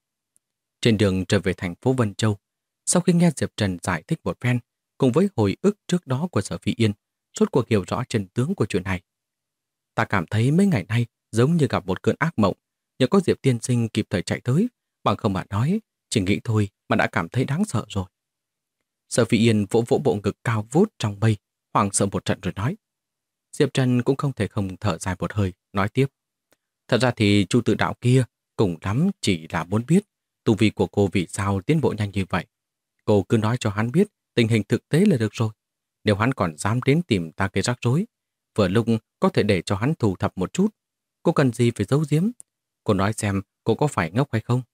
Trên đường trở về thành phố Vân Châu, sau khi nghe Diệp Trần giải thích một phen, cùng với hồi ức trước đó của Sở Phi Yên, rốt cuộc hiểu rõ chân tướng của chuyện này. Ta cảm thấy mấy ngày nay giống như gặp một cơn ác mộng, nhờ có Diệp tiên sinh kịp thời chạy tới, bằng không mà nói, chỉ nghĩ thôi mà đã cảm thấy đáng sợ rồi. Sở Phi Yên vỗ vỗ bộ ngực cao vút trong mây, hoảng sợ một trận rồi nói. Diệp Trần cũng không thể không thở dài một hơi, nói tiếp. Thật ra thì Chu Tự Đạo kia cùng lắm chỉ là muốn biết tu vi của cô vì sao tiến bộ nhanh như vậy. Cô cứ nói cho hắn biết tình hình thực tế là được rồi. Nếu hắn còn dám đến tìm ta gây rắc rối, vừa lúc có thể để cho hắn thu thập một chút. Cô cần gì phải giấu giếm? Cô nói xem cô có phải ngốc hay không?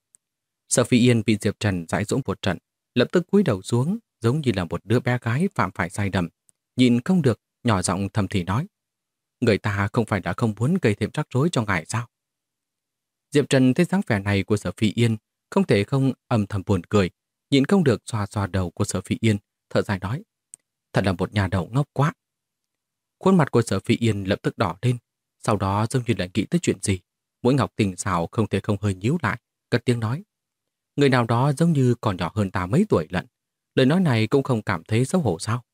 Sở Phi Yên bị Diệp Trần dãi dỗ một trận, lập tức cúi đầu xuống, giống như là một đứa bé gái phạm phải sai lầm, nhịn không được, nhỏ giọng thầm thì nói: người ta không phải đã không muốn gây thêm rắc rối cho ngài sao? Diệp Trần thấy dáng vẻ này của Sở Phi Yên, không thể không âm thầm buồn cười, nhịn không được xoa xoa đầu của Sở Phi Yên, thở dài nói: thật là một nhà đầu ngốc quá. Khuôn mặt của Sở Phi Yên lập tức đỏ lên, sau đó giống như là nghĩ tới chuyện gì, mũi ngọc tình xảo không thể không hơi nhíu lại, cất tiếng nói: người nào đó giống như còn nhỏ hơn ta mấy tuổi lận. Lời nói này cũng không cảm thấy xấu hổ sao?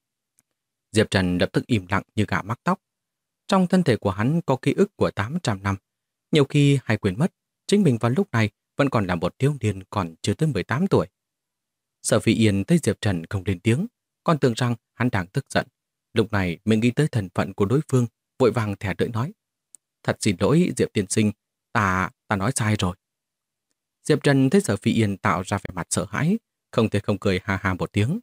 Diệp Trần lập tức im lặng như gà mắc tóc. Trong thân thể của hắn có ký ức của 800 năm. Nhiều khi hay quên mất, chính mình vào lúc này vẫn còn là một thiếu niên còn chưa tới 18 tuổi. Sở Phi Yên thấy Diệp Trần không lên tiếng, còn tưởng rằng hắn đang tức giận. Lúc này mình nghĩ tới thân phận của đối phương, vội vàng thẻ đợi nói: thật xin lỗi Diệp tiên sinh, ta nói sai rồi. Diệp Trần thấy Sở Phi Yên tạo ra vẻ mặt sợ hãi, không thể không cười ha ha một tiếng.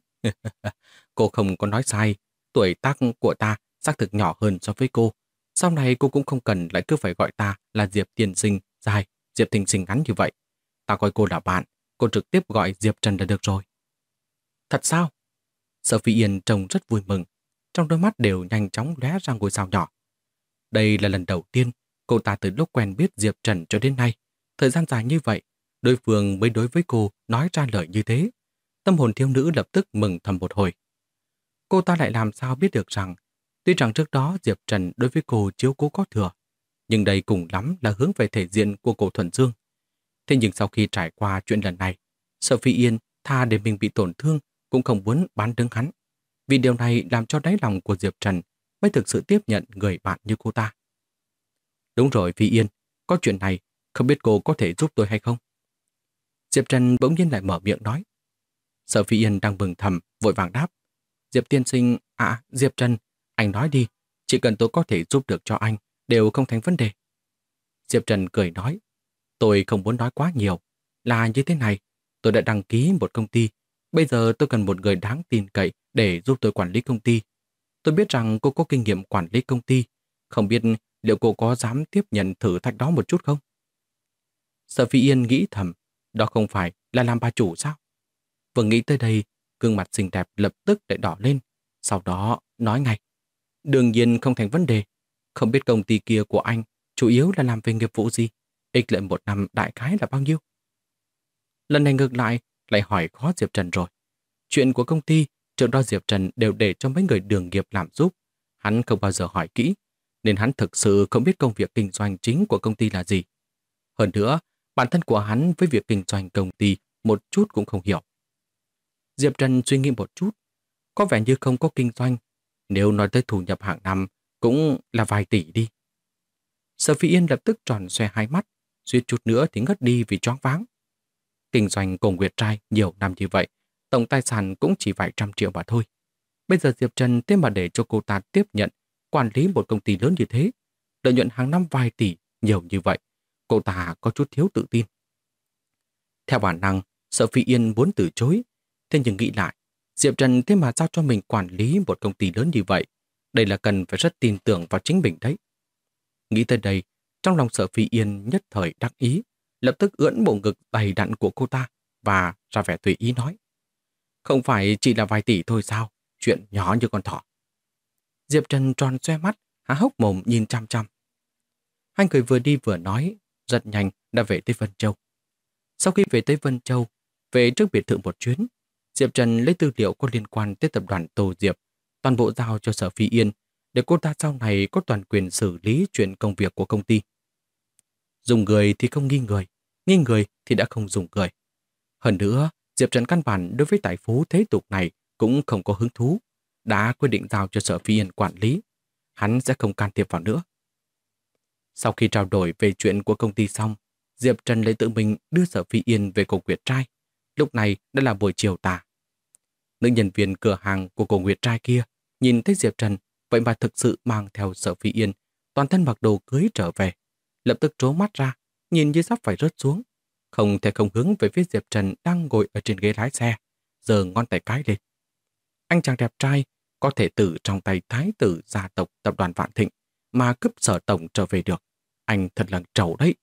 Cô không có nói sai, tuổi tác của ta xác thực nhỏ hơn so với cô. Sau này cô cũng không cần lại cứ phải gọi ta là Diệp tiên sinh dài, Diệp tiên sinh ngắn như vậy. Ta coi cô là bạn, cô trực tiếp gọi Diệp Trần là được rồi. Thật sao? Sở Phi Yên trông rất vui mừng, trong đôi mắt đều nhanh chóng lóe ra ngôi sao nhỏ. Đây là lần đầu tiên cô ta từ lúc quen biết Diệp Trần cho đến nay, thời gian dài như vậy, đối phương mới đối với cô nói ra lời như thế. Tâm hồn thiếu nữ lập tức mừng thầm một hồi. Cô ta lại làm sao biết được rằng, tuy rằng trước đó Diệp Trần đối với cô chiếu cố có thừa, nhưng đây cùng lắm là hướng về thể diện của cô Thuần Dương. Thế nhưng sau khi trải qua chuyện lần này, Sở Phi Yên tha để mình bị tổn thương cũng không muốn bán đứng hắn. Vì điều này làm cho đáy lòng của Diệp Trần mới thực sự tiếp nhận người bạn như cô ta. Đúng rồi Phi Yên, có chuyện này, không biết cô có thể giúp tôi hay không? Diệp Trần bỗng nhiên lại mở miệng nói. Sở Phi Yên đang mừng thầm, vội vàng đáp. Diệp tiên sinh, Diệp Trần, anh nói đi, chỉ cần tôi có thể giúp được cho anh, đều không thành vấn đề. Diệp Trần cười nói, tôi không muốn nói quá nhiều, là như thế này, tôi đã đăng ký một công ty, Bây giờ tôi cần một người đáng tin cậy để giúp tôi quản lý công ty. Tôi biết rằng cô có kinh nghiệm quản lý công ty. Không biết liệu cô có dám tiếp nhận thử thách đó một chút không? Sở Phi Yên nghĩ thầm, đó không phải là làm bà chủ sao? Vừa nghĩ tới đây, gương mặt xinh đẹp lập tức lại đỏ lên. Sau đó nói ngay, đương nhiên không thành vấn đề. Không biết công ty kia của anh chủ yếu là làm về nghiệp vụ gì? Ích lợi một năm đại khái là bao nhiêu? Lần này ngược lại hỏi khó Diệp Trần rồi. Chuyện của công ty, trước đó Diệp Trần đều để cho mấy người đường nghiệp làm giúp. Hắn không bao giờ hỏi kỹ, nên hắn thực sự không biết công việc kinh doanh chính của công ty là gì. Hơn nữa, bản thân của hắn với việc kinh doanh công ty một chút cũng không hiểu. Diệp Trần suy nghĩ một chút, có vẻ như không có kinh doanh. Nếu nói tới thu nhập hàng năm, cũng là vài tỷ đi. Sở Phi Yên lập tức tròn xoe hai mắt, suýt chút nữa thì ngất đi vì choáng váng. Kinh doanh cùng Nguyệt Trai nhiều năm như vậy, tổng tài sản cũng chỉ vài trăm triệu mà thôi. Bây giờ Diệp Trần thế mà để cho cô ta tiếp nhận, quản lý một công ty lớn như thế, lợi nhuận hàng năm vài tỷ, nhiều như vậy. Cô ta có chút thiếu tự tin. Theo bản năng, Sở Phi Yên muốn từ chối, thế nhưng nghĩ lại, Diệp Trần thế mà giao cho mình quản lý một công ty lớn như vậy, đây là cần phải rất tin tưởng vào chính mình đấy. Nghĩ tới đây, trong lòng Sở Phi Yên nhất thời đắc ý, lập tức ưỡn bộ ngực đầy đặn của cô ta và ra vẻ tùy ý nói. Không phải chỉ là vài tỷ thôi sao, chuyện nhỏ như con thỏ. Diệp Trần tròn xoe mắt, há hốc mồm nhìn chăm chăm. Hai người vừa đi vừa nói, rất nhanh đã về tới Vân Châu. Sau khi về tới Vân Châu, về trước biệt thự một chuyến, Diệp Trần lấy tư liệu có liên quan tới tập đoàn Tô Diệp, toàn bộ giao cho Sở Phi Yên, để cô ta sau này có toàn quyền xử lý chuyện công việc của công ty. Dùng người thì không nghi người thì đã không dùng người. Hơn nữa, Diệp Trần căn bản đối với tài phú thế tục này cũng không có hứng thú, đã quyết định giao cho Sở Phi Yên quản lý. Hắn sẽ không can thiệp vào nữa. Sau khi trao đổi về chuyện của công ty xong, Diệp Trần lấy tự mình đưa Sở Phi Yên về cổ Nguyệt Trai. Lúc này đã là buổi chiều tà. Nữ nhân viên cửa hàng của cổ Nguyệt Trai kia nhìn thấy Diệp Trần, vậy mà thực sự mang theo Sở Phi Yên, toàn thân mặc đồ cưới trở về. Lập tức trố mắt ra, nhìn như sắp phải rớt xuống. Không thể không hướng về phía Diệp Trần đang ngồi ở trên ghế lái xe, giơ ngón tay cái lên. Anh chàng đẹp trai có thể từ trong tay thái tử gia tộc tập đoàn Vạn Thịnh mà cướp Sở tổng trở về được. Anh thật là trầu đấy.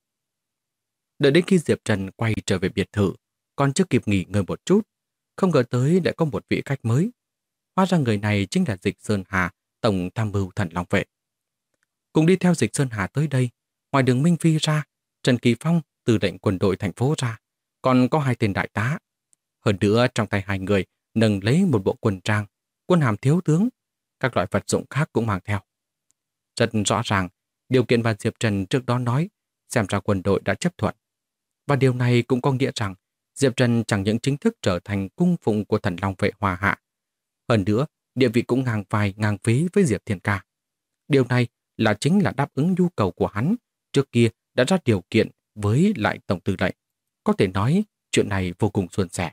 Đợi đến khi Diệp Trần quay trở về biệt thự, còn chưa kịp nghỉ ngơi một chút, không ngờ tới lại có một vị khách mới. Hóa ra người này chính là Dịch Sơn Hà, tổng tham mưu Thần Long Vệ. Cùng đi theo Dịch Sơn Hà tới đây, ngoài Đường Minh Phi ra, Trần Kỳ Phong, tư lệnh quân đội thành phố ra, còn có hai tên đại tá. Hơn nữa trong tay hai người nâng lấy một bộ quân trang, quân hàm thiếu tướng, các loại vật dụng khác cũng mang theo. Rất rõ ràng, điều kiện mà Diệp Trần trước đó nói, xem ra quân đội đã chấp thuận. Và điều này cũng có nghĩa rằng Diệp Trần chẳng những chính thức trở thành cung phụng của Thần Long Vệ Hòa Hạ. Hơn nữa, địa vị cũng ngang vai ngang phí với Diệp Thiên Ca. Điều này chính là đáp ứng nhu cầu của hắn, trước kia đã ra điều kiện với lại Tổng tư lệnh. Có thể nói chuyện này vô cùng suôn sẻ.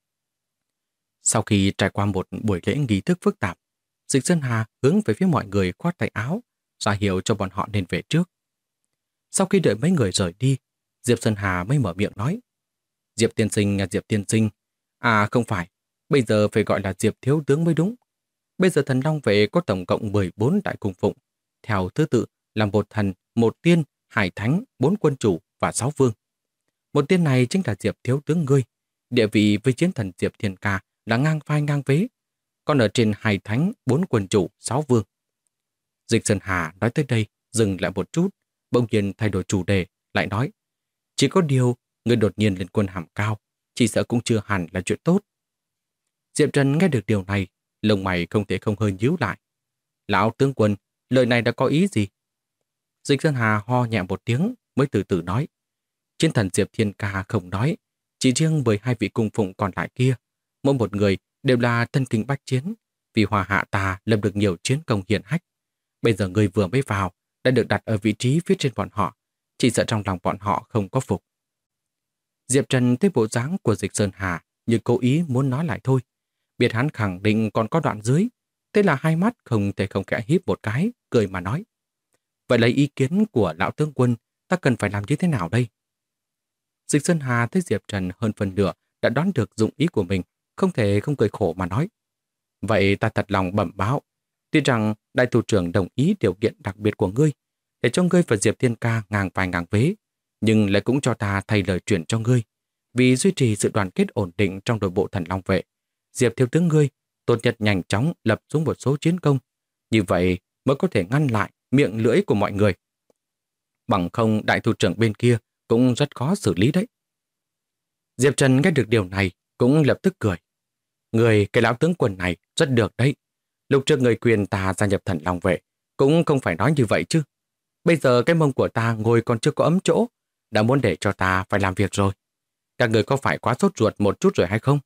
Sau khi trải qua một buổi lễ nghi thức phức tạp, Dịch Sơn Hà hướng về phía mọi người khoát tay áo, ra hiệu cho bọn họ nên về trước. Sau khi đợi mấy người rời đi, Diệp Sơn Hà mới mở miệng nói. Diệp tiên sinh là Diệp tiên sinh. À không phải, bây giờ phải gọi là Diệp thiếu tướng mới đúng. Bây giờ Thần Long Vệ có tổng cộng 14 đại cung phụng, theo thứ tự là một thần, một tiên, hai thánh, 4 quân chủ và 6 vương. Một tiên này chính là Diệp thiếu tướng ngươi, địa vị với chiến thần Diệp Thiên Ca là ngang vai ngang vế, còn ở trên hai thánh, 4 quân chủ, 6 vương. Dịch Sơn Hà nói tới đây, dừng lại một chút, bỗng nhiên thay đổi chủ đề, lại nói, chỉ có điều, người đột nhiên lên quân hàm cao, chỉ sợ cũng chưa hẳn là chuyện tốt. Diệp Trần nghe được điều này, lông mày không thể không hơi nhíu lại. Lão tướng quân, lời này đã có ý gì? Dịch Sơn Hà ho nhẹ một tiếng, mới từ từ nói. Chiến thần Diệp Thiên Ca không nói, chỉ riêng 12 vị cung phụng còn lại kia, mỗi một người đều là thân kinh bách chiến, vì Hòa Hạ ta lập được nhiều chiến công hiển hách. Bây giờ người vừa mới vào, đã được đặt ở vị trí phía trên bọn họ, chỉ sợ trong lòng bọn họ không có phục. Diệp Trần thấy bộ dáng của Dịch Sơn Hà như cố ý muốn nói lại thôi. Biết hắn khẳng định còn có đoạn dưới, thế là hai mắt không thể không khẽ híp một cái, cười mà nói. Vậy lấy ý kiến của lão tướng quân, ta cần phải làm như thế nào đây? Dịch Sơn Hà thấy Diệp Trần hơn phần nửa đã đoán được dụng ý của mình, không thể không cười khổ mà nói. Vậy ta thật lòng bẩm báo. Tuy rằng đại thủ trưởng đồng ý điều kiện đặc biệt của ngươi, để cho ngươi và Diệp Thiên Ca ngang vai ngang vế, nhưng lại cũng cho ta thay lời chuyển cho ngươi. Vì duy trì sự đoàn kết ổn định trong đội bộ Thần Long Vệ, Diệp thiếu tướng ngươi tốt nhất nhanh chóng lập xuống một số chiến công. Như vậy mới có thể ngăn lại miệng lưỡi của mọi người. Bằng không đại thủ trưởng bên kia cũng rất khó xử lý đấy. Diệp Trần nghe được điều này cũng lập tức cười. Người cái lão tướng quân này rất được đấy. Lúc trước người quyền ta gia nhập Thần Long Vệ cũng không phải nói như vậy chứ. Bây giờ cái mông của ta ngồi còn chưa có ấm chỗ, đã muốn để cho ta phải làm việc rồi. Các người có phải quá sốt ruột một chút rồi hay không?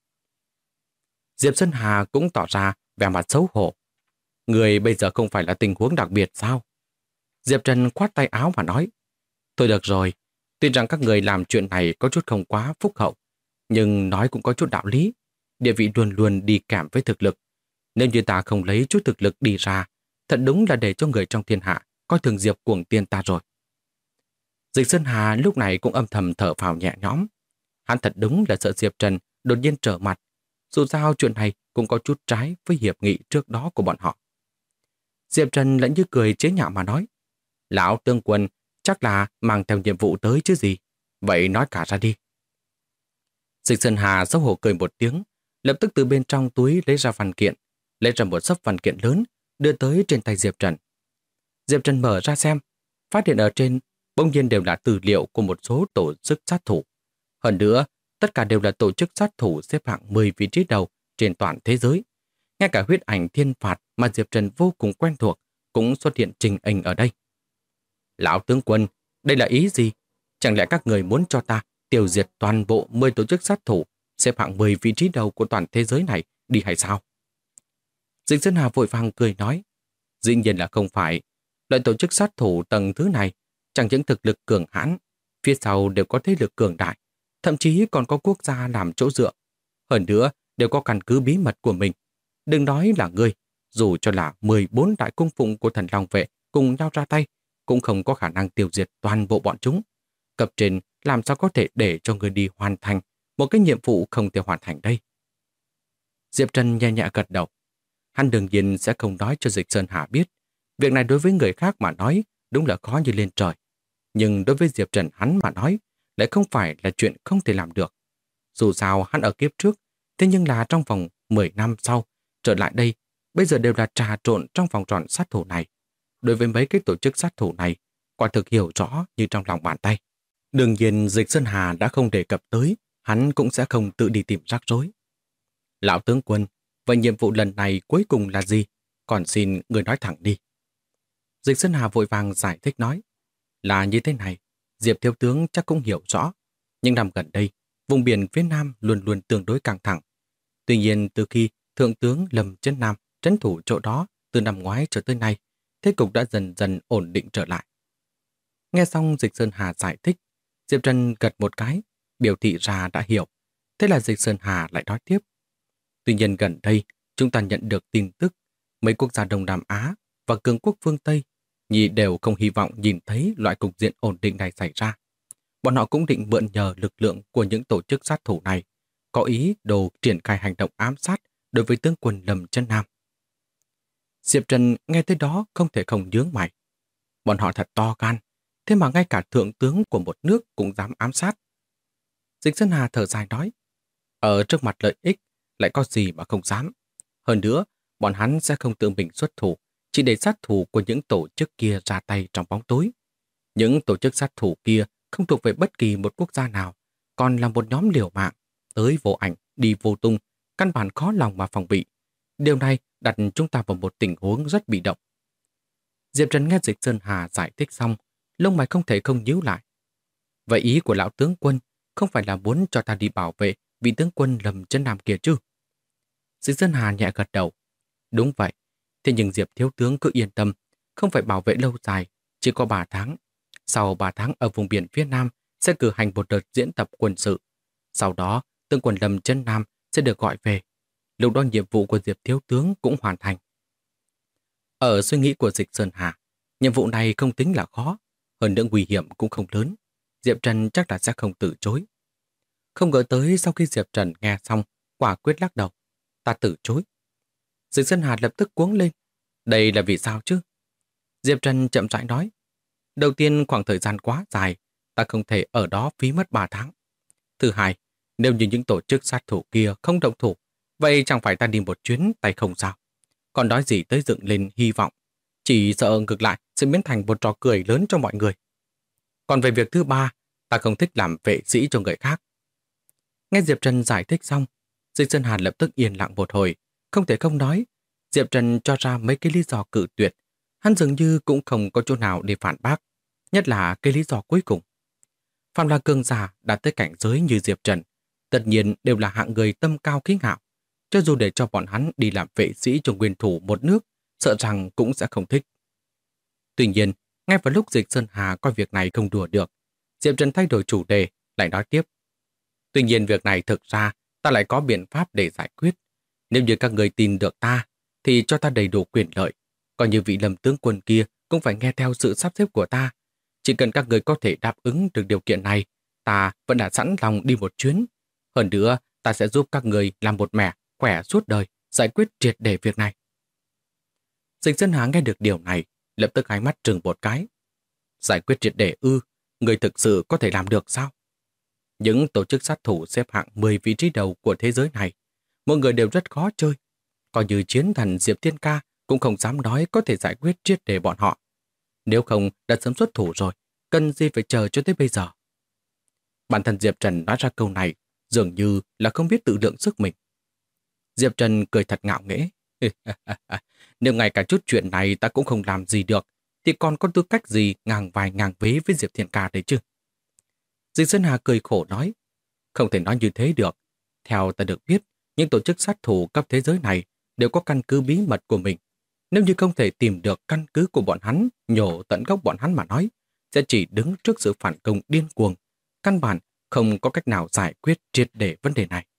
Diệp Sơn Hà cũng tỏ ra vẻ mặt xấu hổ. Người bây giờ không phải là tình huống đặc biệt sao? Diệp Trần khoát tay áo và nói, thôi được rồi, tuy rằng các người làm chuyện này có chút không quá phúc hậu, nhưng nói cũng có chút đạo lý. Địa vị luôn luôn đi kèm với thực lực. Nếu như ta không lấy chút thực lực đi ra, thật đúng là để cho người trong thiên hạ coi thường Diệp Cuồng Tiên ta rồi. Dịch Sơn Hà lúc này cũng âm thầm thở phào nhẹ nhõm. Hắn thật đúng là sợ Diệp Trần đột nhiên trở mặt. Dù sao chuyện này cũng có chút trái với hiệp nghị trước đó của bọn họ. Diệp Trần lẫn như cười chế nhạo mà nói, lão tướng quân chắc là mang theo nhiệm vụ tới chứ gì. Vậy nói cả ra đi. Dịch Sơn Hà xấu hổ cười một tiếng, lập tức từ bên trong túi lấy ra văn kiện, lấy ra một xấp văn kiện lớn, đưa tới trên tay Diệp Trần. Diệp Trần mở ra xem, phát hiện ở trên bỗng nhiên đều là tư liệu của một số tổ chức sát thủ. Hơn nữa, tất cả đều là tổ chức sát thủ xếp hạng 10 vị trí đầu trên toàn thế giới. Ngay cả huyết ảnh thiên phạt mà Diệp Trần vô cùng quen thuộc cũng xuất hiện trình hình ở đây. Lão tướng quân, đây là ý gì? Chẳng lẽ các người muốn cho ta tiêu diệt toàn bộ 10 tổ chức sát thủ xếp hạng 10 vị trí đầu của toàn thế giới này đi hay sao? Dịch Sơn Hà vội vàng cười nói, dĩ nhiên là không phải. Loại tổ chức sát thủ tầng thứ này chẳng những thực lực cường hãn, phía sau đều có thế lực cường đại, thậm chí còn có quốc gia làm chỗ dựa. Hơn nữa, đều có căn cứ bí mật của mình. Đừng nói là ngươi, dù cho là 14 đại cung phụng của Thần Long Vệ cùng nhau ra tay, cũng không có khả năng tiêu diệt toàn bộ bọn chúng. Cấp trên làm sao có thể để cho người đi hoàn thành một cái nhiệm vụ không thể hoàn thành đây? Diệp Trần nhẹ nhẹ gật đầu. Hắn đương nhiên sẽ không nói cho Dịch Sơn Hà biết. Việc này đối với người khác mà nói đúng là khó như lên trời. Nhưng đối với Diệp Trần hắn mà nói lại không phải là chuyện không thể làm được. Dù sao hắn ở kiếp trước, thế nhưng là trong vòng 10 năm sau, trở lại đây, bây giờ đều là trà trộn trong vòng tròn sát thủ này. Đối với mấy cái tổ chức sát thủ này, quả thực hiểu rõ như trong lòng bàn tay. Đương nhiên Dịch Sơn Hà đã không đề cập tới, hắn cũng sẽ không tự đi tìm rắc rối. Lão tướng quân, vậy nhiệm vụ lần này cuối cùng là gì? Còn xin người nói thẳng đi. Dịch Sơn Hà vội vàng giải thích nói, là như thế này, Diệp thiếu tướng chắc cũng hiểu rõ. Nhưng năm gần đây, vùng biển phía Nam luôn luôn tương đối căng thẳng. Tuy nhiên từ khi Thượng tướng Lâm Chân Nam trấn thủ chỗ đó từ năm ngoái trở tới nay, thế cục đã dần dần ổn định trở lại. Nghe xong Dịch Sơn Hà giải thích, Diệp Trần gật một cái, biểu thị ra đã hiểu. Thế là Dịch Sơn Hà lại nói tiếp. Tuy nhiên gần đây, chúng ta nhận được tin tức mấy quốc gia Đông Nam Á và cường quốc phương Tây nhì đều không hy vọng nhìn thấy loại cục diện ổn định này xảy ra. Bọn họ cũng định mượn nhờ lực lượng của những tổ chức sát thủ này, có ý đồ triển khai hành động ám sát đối với tướng quân Lâm Chân Nam. Diệp Trần nghe tới đó không thể không nhướng mày. Bọn họ thật to gan, thế mà ngay cả thượng tướng của một nước cũng dám ám sát. Dịch Sơn Hà thở dài nói, ở trước mặt lợi ích lại có gì mà không dám. Hơn nữa, bọn hắn sẽ không tự mình xuất thủ, chỉ để sát thủ của những tổ chức kia ra tay trong bóng tối. Những tổ chức sát thủ kia không thuộc về bất kỳ một quốc gia nào, còn là một nhóm liều mạng, tới vô ảnh, đi vô tung, căn bản khó lòng mà phòng bị. Điều này đặt chúng ta vào một tình huống rất bị động. Diệp Trần nghe Dịch Sơn Hà giải thích xong, lông mày không thể không nhíu lại. Vậy ý của lão tướng quân không phải là muốn cho ta đi bảo vệ vị tướng quân Lâm Chân Nam kia chứ? Dịch Sơn Hà nhẹ gật đầu. Đúng vậy, thế nhưng Diệp thiếu tướng cứ yên tâm, không phải bảo vệ lâu dài, chỉ có 3 tháng. Sau 3 tháng ở vùng biển phía Nam sẽ cử hành một đợt diễn tập quân sự. Sau đó, tướng quân Lâm Chân Nam sẽ được gọi về. Lúc đó nhiệm vụ của Diệp thiếu tướng cũng hoàn thành. Ở suy nghĩ của Dịch Sơn Hà, nhiệm vụ này không tính là khó, hơn nữa nguy hiểm cũng không lớn. Diệp Trần chắc là sẽ không từ chối. Không ngờ tới sau khi Diệp Trần nghe xong, quả quyết lắc đầu. Ta từ chối. Dịch Sơn Hà lập tức cuống lên. Đây là vì sao chứ? Diệp Trần chậm rãi nói. Đầu tiên, khoảng thời gian quá dài, ta không thể ở đó phí mất 3 tháng. Thứ hai, nếu như những tổ chức sát thủ kia không động thủ, vậy chẳng phải ta đi một chuyến tay không sao? Còn nói gì tới dựng lên hy vọng, chỉ sợ ngược lại sẽ biến thành một trò cười lớn cho mọi người. Còn về việc thứ ba, ta không thích làm vệ sĩ cho người khác. Nghe Diệp Trần giải thích xong, Dịch Sơn Hàn lập tức yên lặng một hồi, không thể không nói. Diệp Trần cho ra mấy cái lý do cự tuyệt, hắn dường như cũng không có chỗ nào để phản bác, nhất là cái lý do cuối cùng. Phạm là cường giả đạt tới cảnh giới như Diệp Trần, tất nhiên đều là hạng người tâm cao khí ngạo. Cho dù để cho bọn hắn đi làm vệ sĩ cho nguyên thủ một nước, sợ rằng cũng sẽ không thích. Tuy nhiên, ngay vào lúc Dịch Sơn Hà coi việc này không đùa được, Diệp Trần thay đổi chủ đề, lại nói tiếp. Tuy nhiên việc này thực ra ta lại có biện pháp để giải quyết. Nếu như các người tin được ta, thì cho ta đầy đủ quyền lợi. Coi như vị Lâm tướng quân kia cũng phải nghe theo sự sắp xếp của ta. Chỉ cần các người có thể đáp ứng được điều kiện này, ta vẫn đã sẵn lòng đi một chuyến. Hơn nữa, ta sẽ giúp các người làm một mẻ, khỏe suốt đời, giải quyết triệt để việc này. Dịch Sơn Hà nghe được điều này, lập tức hai mắt trừng một cái. Giải quyết triệt để ư, người thực sự có thể làm được sao? Những tổ chức sát thủ xếp hạng 10 vị trí đầu của thế giới này, mọi người đều rất khó chơi. Coi như chiến thần Diệp Thiên Ca cũng không dám nói có thể giải quyết triệt để bọn họ. Nếu không đã sớm xuất thủ rồi, cần gì phải chờ cho tới bây giờ? Bản thân Diệp Trần nói ra câu này, dường như là không biết tự lượng sức mình. Diệp Trần cười thật ngạo nghễ. Nếu ngay cả chút chuyện này ta cũng không làm gì được, thì còn có tư cách gì ngang vai ngang vế với Diệp Thiên Ca đấy chứ? Dịch Sơn Hà cười khổ nói, không thể nói như thế được. Theo ta được biết, những tổ chức sát thủ cấp thế giới này đều có căn cứ bí mật của mình. Nếu như không thể tìm được căn cứ của bọn hắn, nhổ tận gốc bọn hắn mà nói, sẽ chỉ đứng trước sự phản công điên cuồng. Căn bản không có cách nào giải quyết triệt để vấn đề này.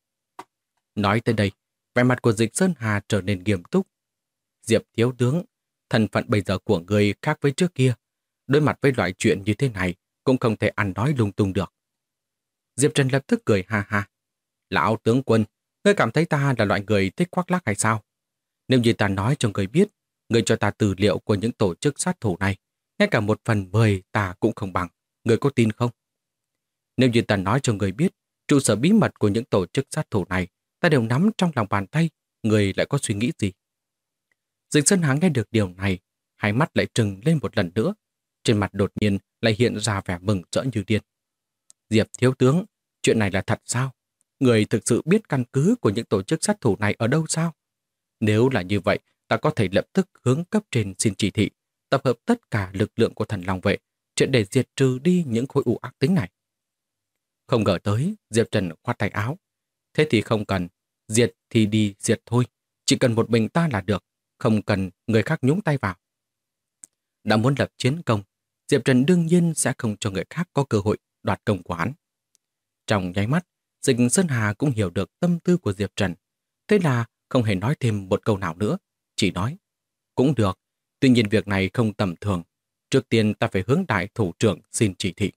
Nói tới đây, vẻ mặt của Dịch Sơn Hà trở nên nghiêm túc. Diệp thiếu tướng, thân phận bây giờ của người khác với trước kia. Đối mặt với loại chuyện như thế này, cũng không thể ăn nói lung tung được. Diệp Trần lập tức cười ha ha. Lão tướng quân, ngươi cảm thấy ta là loại người thích khoác lác hay sao? Nếu như ta nói cho người biết, người cho ta tư liệu của những tổ chức sát thủ này, ngay cả 1/10 ta cũng không bằng. Người có tin không? Nếu như ta nói cho người biết, trụ sở bí mật của những tổ chức sát thủ này, ta đều nắm trong lòng bàn tay, người lại có suy nghĩ gì? Dịch Sơn Hà nghe được điều này, hai mắt lại trừng lên một lần nữa. Trên mặt đột nhiên lại hiện ra vẻ mừng rỡ như điên. Diệp thiếu tướng, chuyện này là thật sao? Người thực sự biết căn cứ của những tổ chức sát thủ này ở đâu sao? Nếu là như vậy, ta có thể lập tức hướng cấp trên xin chỉ thị, tập hợp tất cả lực lượng của Thần Long Vệ, chuyện để diệt trừ đi những khối u ác tính này. Không ngờ tới, Diệp Trần khoát tay áo. Thế thì không cần, diệt thì đi diệt thôi, chỉ cần một mình ta là được, không cần người khác nhúng tay vào. Đã muốn lập chiến công, Diệp Trần đương nhiên sẽ không cho người khác có cơ hội đoạt công của hắn. Trong nháy mắt, Dịch Sơn Hà cũng hiểu được tâm tư của Diệp Trần. Thế là không hề nói thêm một câu nào nữa, chỉ nói, cũng được, tuy nhiên việc này không tầm thường. Trước tiên ta phải hướng đại thủ trưởng xin chỉ thị.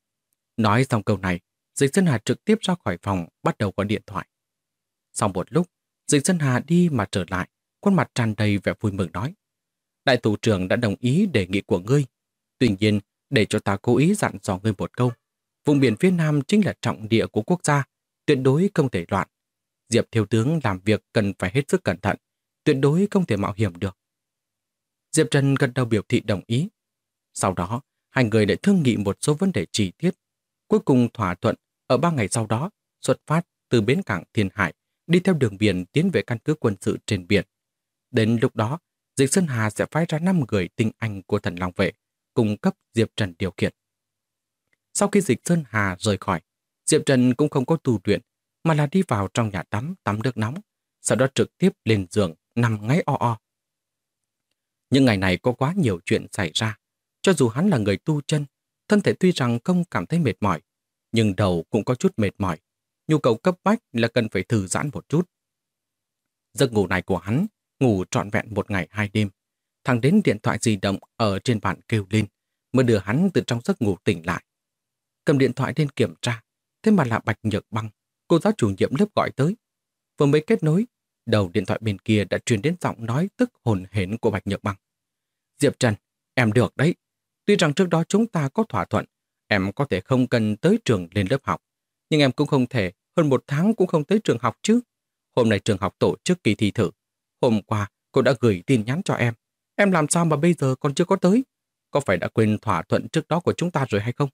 Nói xong câu này, Dịch Sơn Hà trực tiếp ra khỏi phòng bắt đầu gọi điện thoại. Sau một lúc, Dịch Sơn Hà đi mà trở lại, khuôn mặt tràn đầy vẻ vui mừng nói. Đại thủ trưởng đã đồng ý đề nghị của ngươi. Tuy nhiên, để cho ta cố ý dặn dò ngươi một câu. Vùng biển phía Nam chính là trọng địa của quốc gia, tuyệt đối không thể loạn. Diệp thiếu tướng làm việc cần phải hết sức cẩn thận, tuyệt đối không thể mạo hiểm được. Diệp Trần gật đầu biểu thị đồng ý. Sau đó, hai người lại thương nghị một số vấn đề chi tiết. Cuối cùng thỏa thuận ở 3 ngày sau đó, xuất phát từ bến cảng Thiên Hải, đi theo đường biển tiến về căn cứ quân sự trên biển. Đến lúc đó, Dịch Sơn Hà sẽ phái ra 5 người tinh anh của Thần Long Vệ, cung cấp Diệp Trần điều khiển. Sau khi Dịch Sơn Hà rời khỏi, Diệp Trần cũng không có tu luyện, mà là đi vào trong nhà tắm nước nóng, sau đó trực tiếp lên giường nằm ngáy o o. Những ngày này có quá nhiều chuyện xảy ra. Cho dù hắn là người tu chân, thân thể tuy rằng không cảm thấy mệt mỏi, nhưng đầu cũng có chút mệt mỏi. Nhu cầu cấp bách là cần phải thư giãn một chút. Giấc ngủ này của hắn ngủ trọn vẹn 1 ngày 2 đêm. Thẳng đến điện thoại di động ở trên bàn kêu lên mới đưa hắn từ trong giấc ngủ tỉnh lại. Cầm điện thoại lên kiểm tra, thế mà là Bạch Nhược Băng, cô giáo chủ nhiệm lớp gọi tới. Vừa mới kết nối, đầu điện thoại bên kia đã truyền đến giọng nói tức hồn hển của Bạch Nhược Băng. Diệp Trần, em được đấy. Tuy rằng trước đó chúng ta có thỏa thuận, em có thể không cần tới trường lên lớp học, nhưng em cũng không thể hơn 1 tháng cũng không tới trường học chứ. Hôm nay trường học tổ chức kỳ thi thử. Hôm qua cô đã gửi tin nhắn cho em. Em làm sao mà bây giờ còn chưa có tới? Có phải đã quên thỏa thuận trước đó của chúng ta rồi hay không?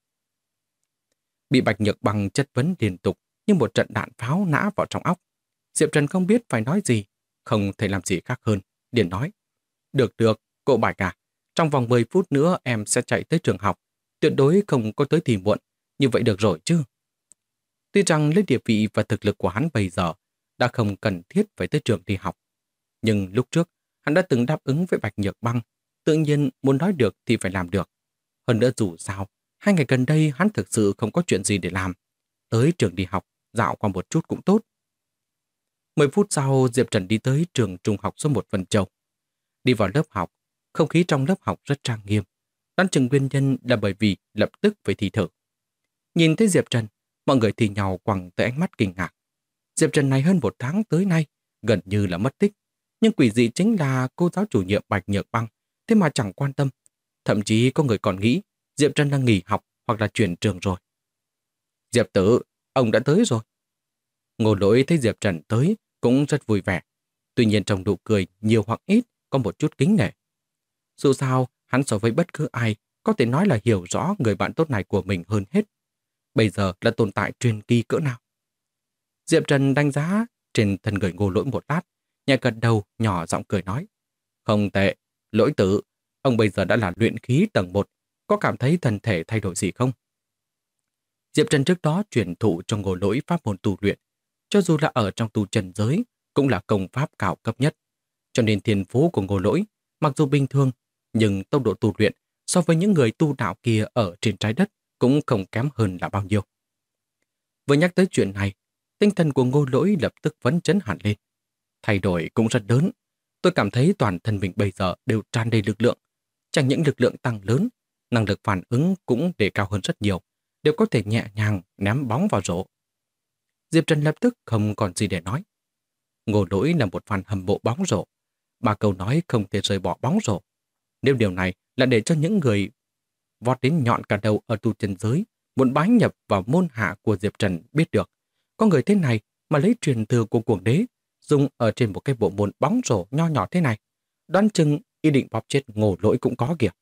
Bị Bạch Nhược Băng chất vấn liên tục như một trận đạn pháo nã vào trong óc. Diệp Trần không biết phải nói gì, không thể làm gì khác hơn. Điền nói, được, cô Bạch à, trong vòng 10 phút nữa em sẽ chạy tới trường học, tuyệt đối không có tới thì muộn, như vậy được rồi chứ. Tuy rằng lấy địa vị và thực lực của hắn bây giờ đã không cần thiết phải tới trường đi học, nhưng lúc trước hắn đã từng đáp ứng với Bạch Nhược Băng, tự nhiên muốn nói được thì phải làm được. Hơn nữa dù sao, 2 ngày gần đây hắn thực sự không có chuyện gì để làm. Tới trường đi học, dạo qua một chút cũng tốt. 10 phút sau, Diệp Trần đi tới trường trung học số 1 Vân Châu. Đi vào lớp học, không khí trong lớp học rất trang nghiêm. Đoán chừng nguyên nhân là bởi vì lập tức phải thi thử. Nhìn thấy Diệp Trần, mọi người thì nhau quẳng tới ánh mắt kinh ngạc. Diệp Trần này hơn 1 tháng tới nay, gần như là mất tích. Nhưng quỷ dị chính là cô giáo chủ nhiệm Bạch Nhược Băng, thế mà chẳng quan tâm. Thậm chí có người còn nghĩ Diệp Trần đang nghỉ học hoặc là chuyển trường rồi. Diệp Tử, ông đã tới rồi. Ngô Lỗi thấy Diệp Trần tới cũng rất vui vẻ. Tuy nhiên trong nụ cười nhiều hoặc ít có một chút kính nể. Dù sao, hắn so với bất cứ ai có thể nói là hiểu rõ người bạn tốt này của mình hơn hết. Bây giờ là tồn tại truyền kỳ cỡ nào. Diệp Trần đánh giá trên thân người Ngô Lỗi một lát, nhẹ gật đầu nhỏ giọng cười nói. Không tệ, Lỗi tử, ông bây giờ đã là luyện khí tầng 1, có cảm thấy thân thể thay đổi gì không? Diệp Trần trước đó truyền thụ cho Ngô Lỗi pháp môn tu luyện, cho dù là ở trong tu trần giới, cũng là công pháp cao cấp nhất. Cho nên thiên phú của Ngô Lỗi, mặc dù bình thường, nhưng tốc độ tu luyện so với những người tu đạo kia ở trên trái đất cũng không kém hơn là bao nhiêu. Vừa nhắc tới chuyện này, tinh thần của Ngô Lỗi lập tức phấn chấn hẳn lên. Thay đổi cũng rất lớn. Tôi cảm thấy toàn thân mình bây giờ đều tràn đầy lực lượng. Chẳng những lực lượng tăng lớn, năng lực phản ứng cũng đề cao hơn rất nhiều, đều có thể nhẹ nhàng ném bóng vào rổ. Diệp Trần lập tức không còn gì để nói. Ngô Lỗi là một fan hâm mộ bóng rổ. 3 câu nói không thể rời bỏ bóng rổ. Nếu điều này là để cho những người vọt đến nhọn cả đầu ở tu chân giới muốn bái nhập vào môn hạ của Diệp Trần biết được, có người thế này mà lấy truyền thừa của cuồng đế dùng ở trên một cái bộ môn bóng rổ nho nhỏ thế này, đoán chừng ý định bóp chết Ngô Lỗi cũng có kìa.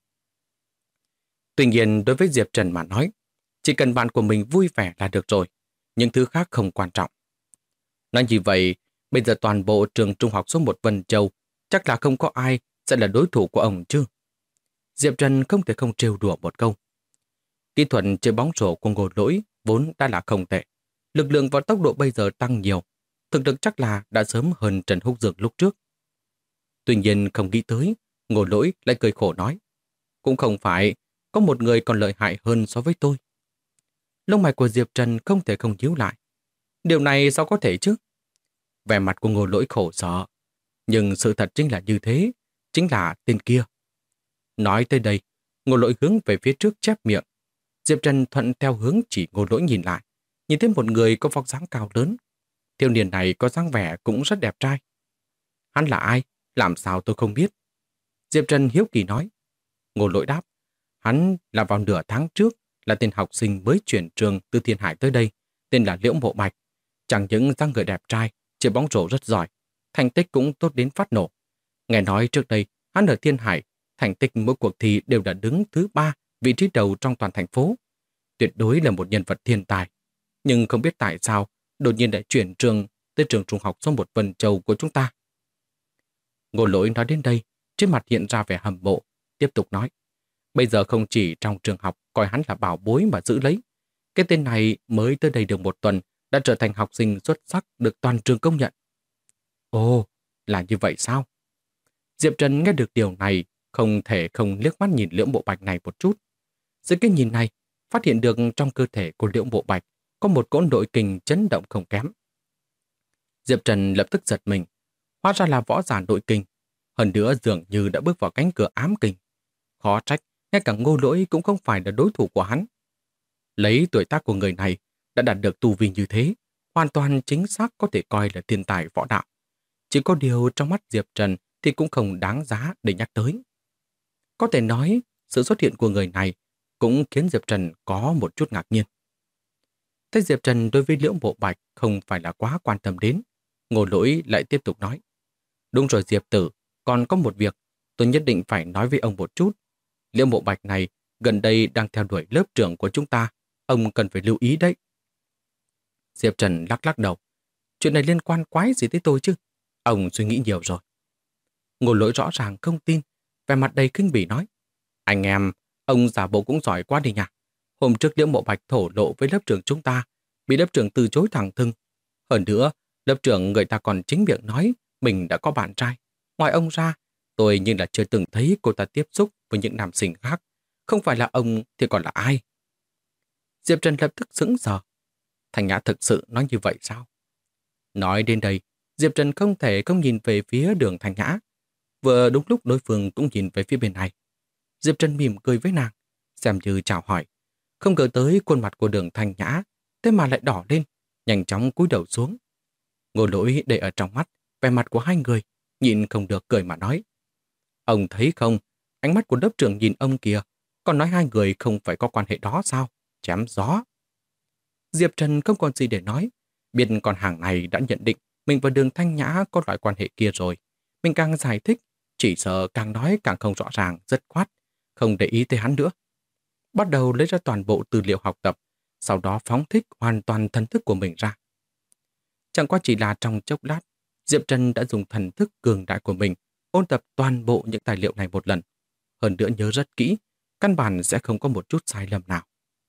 Tuy nhiên đối với Diệp Trần mà nói, chỉ cần bạn của mình vui vẻ là được rồi, những thứ khác không quan trọng. Nói như vậy, bây giờ toàn bộ trường trung học số 1 Vân Châu chắc là không có ai sẽ là đối thủ của ông chứ. Diệp Trần không thể không trêu đùa một câu. Kỹ thuật chơi bóng rổ của Ngô Lỗi vốn đã là không tệ. Lực lượng và tốc độ bây giờ tăng nhiều. Thực lực chắc là đã sớm hơn Trần Húc Dược lúc trước. Tuy nhiên không nghĩ tới, Ngô Lỗi lại cười khổ nói. Cũng không phải, có một người còn lợi hại hơn so với tôi. Lông mày của Diệp Trần không thể không nhíu lại. Điều này sao có thể chứ? Vẻ mặt của Ngô Lỗi khổ sở. Nhưng sự thật chính là như thế, chính là tên kia. Nói tới đây, Ngô Lỗi hướng về phía trước chép miệng. Diệp Trần thuận theo hướng chỉ Ngô Lỗi nhìn lại, nhìn thấy một người có vóc dáng cao lớn. Thiếu niên này có dáng vẻ cũng rất đẹp trai. Hắn là ai? Làm sao tôi không biết? Diệp Trần hiếu kỳ nói. Ngô Lỗi đáp. Hắn là vào nửa tháng trước là tên học sinh mới chuyển trường từ Thiên Hải tới đây, tên là Liễu Mộ Bạch. Chẳng những dáng người đẹp trai, chơi bóng rổ rất giỏi, thành tích cũng tốt đến phát nổ. Nghe nói trước đây, hắn ở Thiên Hải, thành tích mỗi cuộc thi đều đã đứng thứ 3, vị trí đầu trong toàn thành phố. Tuyệt đối là một nhân vật thiên tài. Nhưng không biết tại sao, đột nhiên lại chuyển trường tới trường trung học số 1 Vân Châu của chúng ta. Ngô Lỗi nói đến đây, trên mặt hiện ra vẻ hâm mộ, tiếp tục nói. Bây giờ không chỉ trong trường học coi hắn là bảo bối mà giữ lấy. Cái tên này mới tới đây được 1 tuần đã trở thành học sinh xuất sắc được toàn trường công nhận. Ồ, là như vậy sao? Diệp Trần nghe được điều này, không thể không liếc mắt nhìn Liễu Mộ Bạch này một chút. Dưới cái nhìn này, phát hiện được trong cơ thể của Liễu Mộ Bạch có một cỗ nội kình chấn động không kém. Diệp Trần lập tức giật mình, hóa ra là võ giả nội kình, hơn nữa dường như đã bước vào cánh cửa ám kình. Khó trách, ngay cả Ngô Lỗi cũng không phải là đối thủ của hắn. Lấy tuổi tác của người này đã đạt được tu vi như thế, hoàn toàn chính xác có thể coi là thiên tài võ đạo. Chỉ có điều trong mắt Diệp Trần thì cũng không đáng giá để nhắc tới. Có thể nói, sự xuất hiện của người này cũng khiến Diệp Trần có một chút ngạc nhiên. Thế Diệp Trần đối với Liễu Mộ Bạch không phải là quá quan tâm đến. Ngô Lỗi lại tiếp tục nói. Đúng rồi Diệp Tử, còn có một việc tôi nhất định phải nói với ông một chút. Liễu Mộ Bạch này gần đây đang theo đuổi lớp trưởng của chúng ta. Ông cần phải lưu ý đấy. Diệp Trần lắc lắc đầu. Chuyện này liên quan quái gì tới tôi chứ? Ông suy nghĩ nhiều rồi. Ngô Lỗi rõ ràng không tin, vẻ mặt đầy kinh bỉ nói. Anh em, ông giả bộ cũng giỏi quá đi nhỉ. Hôm trước Liễu Mộ Bạch thổ lộ với lớp trưởng chúng ta, bị lớp trưởng từ chối thẳng thừng. Hơn nữa, lớp trưởng người ta còn chính miệng nói mình đã có bạn trai. Ngoài ông ra, tôi nhưng là chưa từng thấy cô ta tiếp xúc với những nam sinh khác. Không phải là ông thì còn là ai? Diệp Trần lập tức sững sờ. Thanh Nhã thực sự nói như vậy sao? Nói đến đây, Diệp Trần không thể không nhìn về phía đường Thanh Nhã. Vừa đúng lúc đối phương cũng nhìn về phía bên này. Diệp Trần mỉm cười với nàng, xem như chào hỏi. Không ngờ tới khuôn mặt của đường Thanh Nhã, thế mà lại đỏ lên, nhanh chóng cúi đầu xuống. Ngô Lỗi để ở trong mắt, vẻ mặt của hai người, nhịn không được cười mà nói. Ông thấy không, ánh mắt của lớp trưởng nhìn ông kìa, còn nói hai người không phải có quan hệ đó sao? Chém gió. Diệp Trần không còn gì để nói, biết con hàng này đã nhận định mình và đường Thanh Nhã có loại quan hệ kia rồi. Mình càng giải thích, chỉ sợ càng nói càng không rõ ràng, rất khoát, không để ý tới hắn nữa. Bắt đầu lấy ra toàn bộ tư liệu học tập, sau đó phóng thích hoàn toàn thần thức của mình ra. Chẳng qua chỉ là trong chốc lát, Diệp Trần đã dùng thần thức cường đại của mình ôn tập toàn bộ những tài liệu này một lần. Hơn nữa nhớ rất kỹ, căn bản sẽ không có một chút sai lầm nào.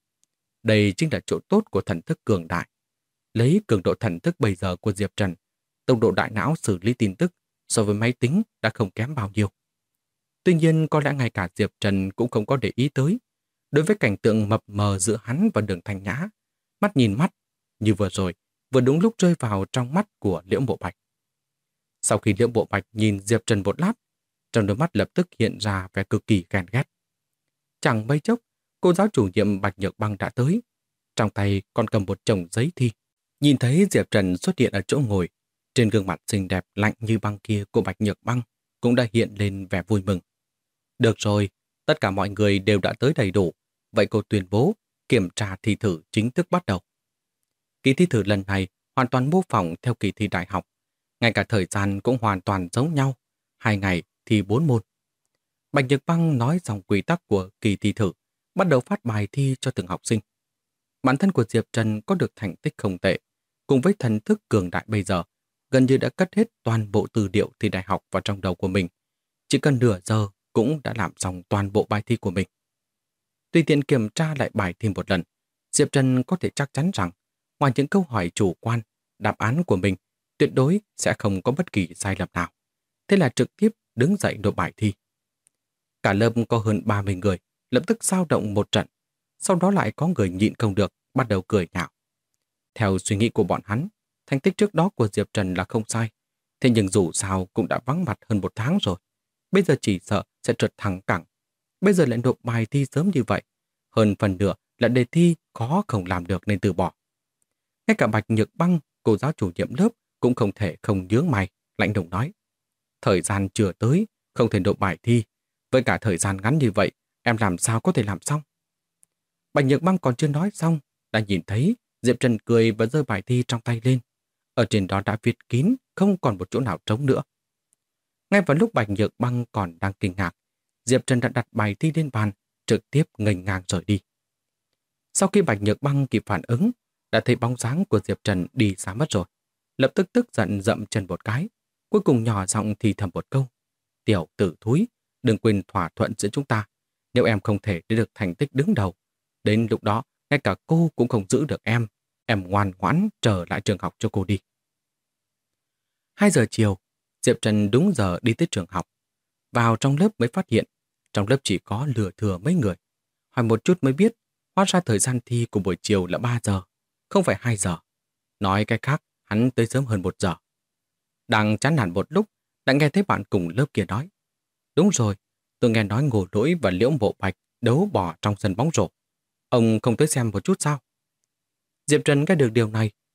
Đây chính là chỗ tốt của thần thức cường đại. Lấy cường độ thần thức bây giờ của Diệp Trần, tốc độ đại não xử lý tin tức so với máy tính đã không kém bao nhiêu. Tuy nhiên có lẽ ngay cả Diệp Trần cũng không có để ý tới. Đối với cảnh tượng mập mờ giữa hắn và đường Thanh Nhã, mắt nhìn mắt, như vừa rồi, vừa đúng lúc rơi vào trong mắt của Liễu Mộ Bạch. Sau khi Liễu Mộ Bạch nhìn Diệp Trần một lát, trong đôi mắt lập tức hiện ra vẻ cực kỳ ghen ghét. Chẳng mấy chốc, cô giáo chủ nhiệm Bạch Nhược Băng đã tới. Trong tay còn cầm một chồng giấy thi. Nhìn thấy Diệp Trần xuất hiện ở chỗ ngồi, trên gương mặt xinh đẹp lạnh như băng kia của Bạch Nhược Băng cũng đã hiện lên vẻ vui mừng. Được rồi, tất cả mọi người đều đã tới đầy đủ. Vậy cô tuyên bố kiểm tra thi thử chính thức bắt đầu. Kỳ thi thử lần này hoàn toàn mô phỏng theo kỳ thi đại học. Ngay cả thời gian cũng hoàn toàn giống nhau. 2 ngày thì 4 môn. Bạch Nhược Băng nói dòng quy tắc của kỳ thi thử, bắt đầu phát bài thi cho từng học sinh. Bản thân của Diệp Trần có được thành tích không tệ, cùng với thần thức cường đại bây giờ, gần như đã cất hết toàn bộ tư liệu thi đại học vào trong đầu của mình. Chỉ cần nửa giờ cũng đã làm xong toàn bộ bài thi của mình. Tùy tiện kiểm tra lại bài thi một lần, Diệp Trần có thể chắc chắn rằng, ngoài những câu hỏi chủ quan, đáp án của mình tuyệt đối sẽ không có bất kỳ sai lầm nào. Thế là trực tiếp đứng dậy nộp bài thi. Cả lớp có hơn 30 người, lập tức xao động một trận. Sau đó lại có người nhịn không được, bắt đầu cười nhạo. Theo suy nghĩ của bọn hắn, thành tích trước đó của Diệp Trần là không sai. Thế nhưng dù sao cũng đã vắng mặt hơn 1 tháng rồi. Bây giờ chỉ sợ sẽ trượt thẳng cẳng. Bây giờ lại nộp bài thi sớm như vậy. Hơn phần nửa là đề thi khó không làm được nên từ bỏ. Ngay cả Bạch Nhược Băng, cô giáo chủ nhiệm lớp, cũng không thể không nhướng mày, lạnh lùng nói. Thời gian chưa tới, không thể nộp bài thi. Với cả thời gian ngắn như vậy, em làm sao có thể làm xong? Bạch Nhược Băng còn chưa nói xong, đã nhìn thấy Diệp Trần cười và giơ bài thi trong tay lên. Ở trên đó đã viết kín, không còn một chỗ nào trống nữa. Ngay vào lúc Bạch Nhược Băng còn đang kinh ngạc, Diệp Trần đã đặt bài thi lên bàn, trực tiếp nghênh ngang rời đi. Sau khi Bạch Nhược Băng kịp phản ứng, đã thấy bóng dáng của Diệp Trần đi xa mất rồi. Lập tức tức giận dậm chân một cái, cuối cùng nhỏ giọng thì thầm một câu. Tiểu tử thúi, đừng quên thỏa thuận giữa chúng ta. Nếu em không thể để được thành tích đứng đầu, đến lúc đó ngay cả cô cũng không giữ được em. Em ngoan ngoãn trở lại trường học cho cô đi. 2 giờ chiều, Diệp Trần đúng giờ đi tới trường học. Vào trong lớp mới phát hiện, trong lớp chỉ có lừa thừa mấy người. Hỏi một chút mới biết, hóa ra thời gian thi của buổi chiều là 3 giờ, không phải 2 giờ. Nói cái khác, hắn tới sớm hơn 1 giờ. Đang chán nản một lúc, đã nghe thấy bạn cùng lớp kia nói. Đúng rồi, tôi nghe nói Ngô Lỗi và Liễu Mộ Bạch đấu bỏ trong sân bóng rổ. Ông không tới xem một chút sao? Diệp Trần nghe được điều này,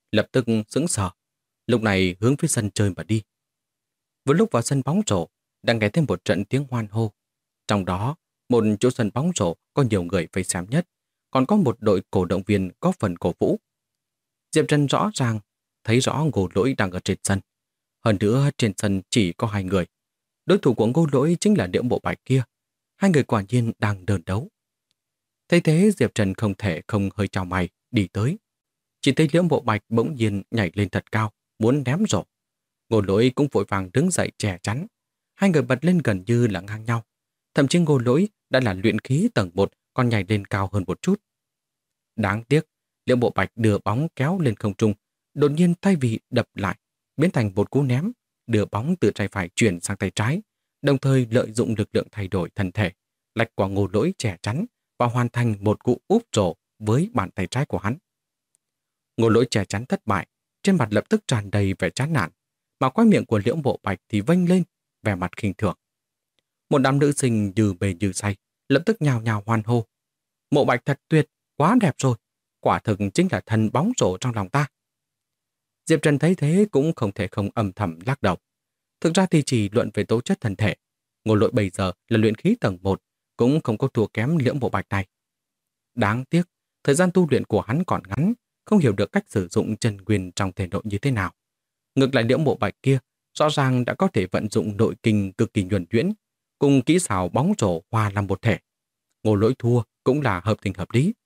lập tức sững sờ, lúc này hướng phía sân chơi mà đi. Vừa lúc vào sân bóng rổ, đang nghe thêm một trận tiếng hoan hô. Trong đó, một chỗ sân bóng rổ có nhiều người vây xem nhất, còn có một đội cổ động viên có phần cổ vũ. Diệp Trần rõ ràng thấy rõ Ngô Lỗi đang ở trên sân. Hơn nữa trên sân chỉ có hai người. Đối thủ của Ngô Lỗi chính là Liễu Mộ Bạch kia. Hai người quả nhiên đang đơn đấu. Thấy thế Diệp Trần không thể không hơi chào mày đi tới. Chỉ thấy Liễu Mộ Bạch bỗng nhiên nhảy lên thật cao, muốn ném rổ. Ngô Lỗi cũng vội vàng đứng dậy che chắn. Hai người bật lên gần như là ngang nhau. Thậm chí Ngô Lỗi đã là luyện khí tầng 1, còn nhảy lên cao hơn một chút. Đáng tiếc, Liễu Mộ Bạch đưa bóng kéo lên không trung, đột nhiên thay vì đập lại, biến thành một cú ném, đưa bóng từ tay phải chuyển sang tay trái, đồng thời lợi dụng lực lượng thay đổi thân thể, lách qua Ngô Lỗi che chắn và hoàn thành một cú úp rổ với bàn tay trái của hắn. Ngô Lỗi che chắn thất bại, trên mặt lập tức tràn đầy vẻ chán nản, mà khóe miệng của Liễu Mộ Bạch thì vênh lên, vẻ mặt khinh thường. Một đám nữ sinh như bề như say, lập tức nhào nhào hoan hô. Mộ Bạch thật tuyệt, quá đẹp rồi, quả thực chính là thần bóng rổ trong lòng ta. Diệp Trần thấy thế cũng không thể không âm thầm lắc đầu. Thực ra thì chỉ luận về tố chất thân thể, Ngô Lỗi bây giờ là luyện khí tầng 1, cũng không có thua kém Liễu Mộ Bạch này. Đáng tiếc, thời gian tu luyện của hắn còn ngắn, không hiểu được cách sử dụng chân nguyên trong thể nội như thế nào. Ngược lại Liễu Mộ Bạch kia, rõ ràng đã có thể vận dụng nội kinh cực kỳ nhuần nhuyễn, cùng kỹ xảo bóng rổ hòa làm một thể. Ngô Lỗi thua cũng là hợp tình hợp lý.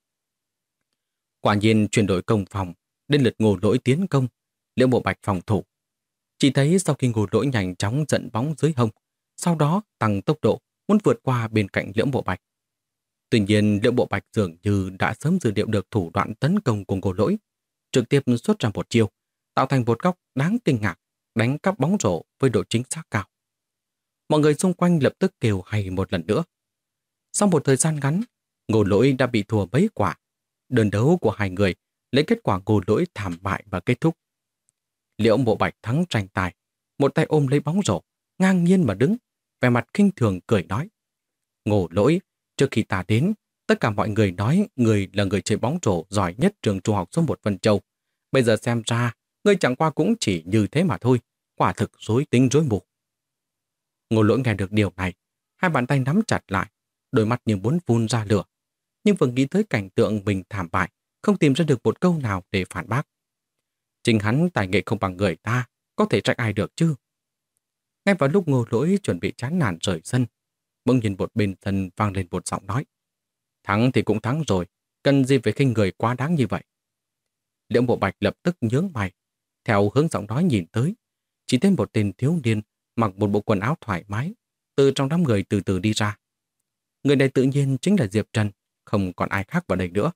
Quả nhiên chuyển đổi công phòng, đến lượt Ngô Lỗi tiến công, Liễu Mộ Bạch phòng thủ. Chỉ thấy sau khi Ngô Lỗi nhanh chóng dẫn bóng dưới hông, sau đó tăng tốc độ, muốn vượt qua bên cạnh Liễu Mộ Bạch. Tuy nhiên Liễu Mộ Bạch dường như đã sớm dự liệu được thủ đoạn tấn công của Ngô Lỗi, trực tiếp xuất ra một chiêu, tạo thành một góc đáng kinh ngạc, đánh cắp bóng rổ với độ chính xác cao. Mọi người xung quanh lập tức kêu hay một lần nữa. Sau một thời gian ngắn, Ngô Lỗi đã bị thua mấy quả. Đơn đấu của hai người lấy kết quả Ngô Lỗi thảm bại và kết thúc. Liễu Mộ Bạch thắng tranh tài, một tay ôm lấy bóng rổ, ngang nhiên mà đứng, vẻ mặt khinh thường cười nói: Ngô Lỗi, trước khi ta đến, tất cả mọi người nói người là người chơi bóng rổ giỏi nhất trường trung học số 1 Vân Châu. Bây giờ xem ra, ngươi chẳng qua cũng chỉ như thế mà thôi, quả thực rối tinh rối mù. Ngô Lỗi nghe được điều này, hai bàn tay nắm chặt lại, đôi mắt như muốn phun ra lửa. Nhưng vừa nghĩ tới cảnh tượng mình thảm bại, không tìm ra được một câu nào để phản bác. Chính hắn tài nghệ không bằng người ta, có thể trách ai được chứ? Ngay vào lúc Ngô Lỗi chuẩn bị chán nản rời sân, bỗng nhìn một bên sân vang lên một giọng nói: Thắng thì cũng thắng rồi, cần gì phải khinh người quá đáng như vậy? Liễu Mộ Bạch lập tức nhướng mày, theo hướng giọng nói nhìn tới, chỉ thấy một tên thiếu niên mặc một bộ quần áo thoải mái, từ trong đám người từ từ đi ra. Người này tự nhiên chính là Diệp Trần, không còn ai khác vào đây nữa.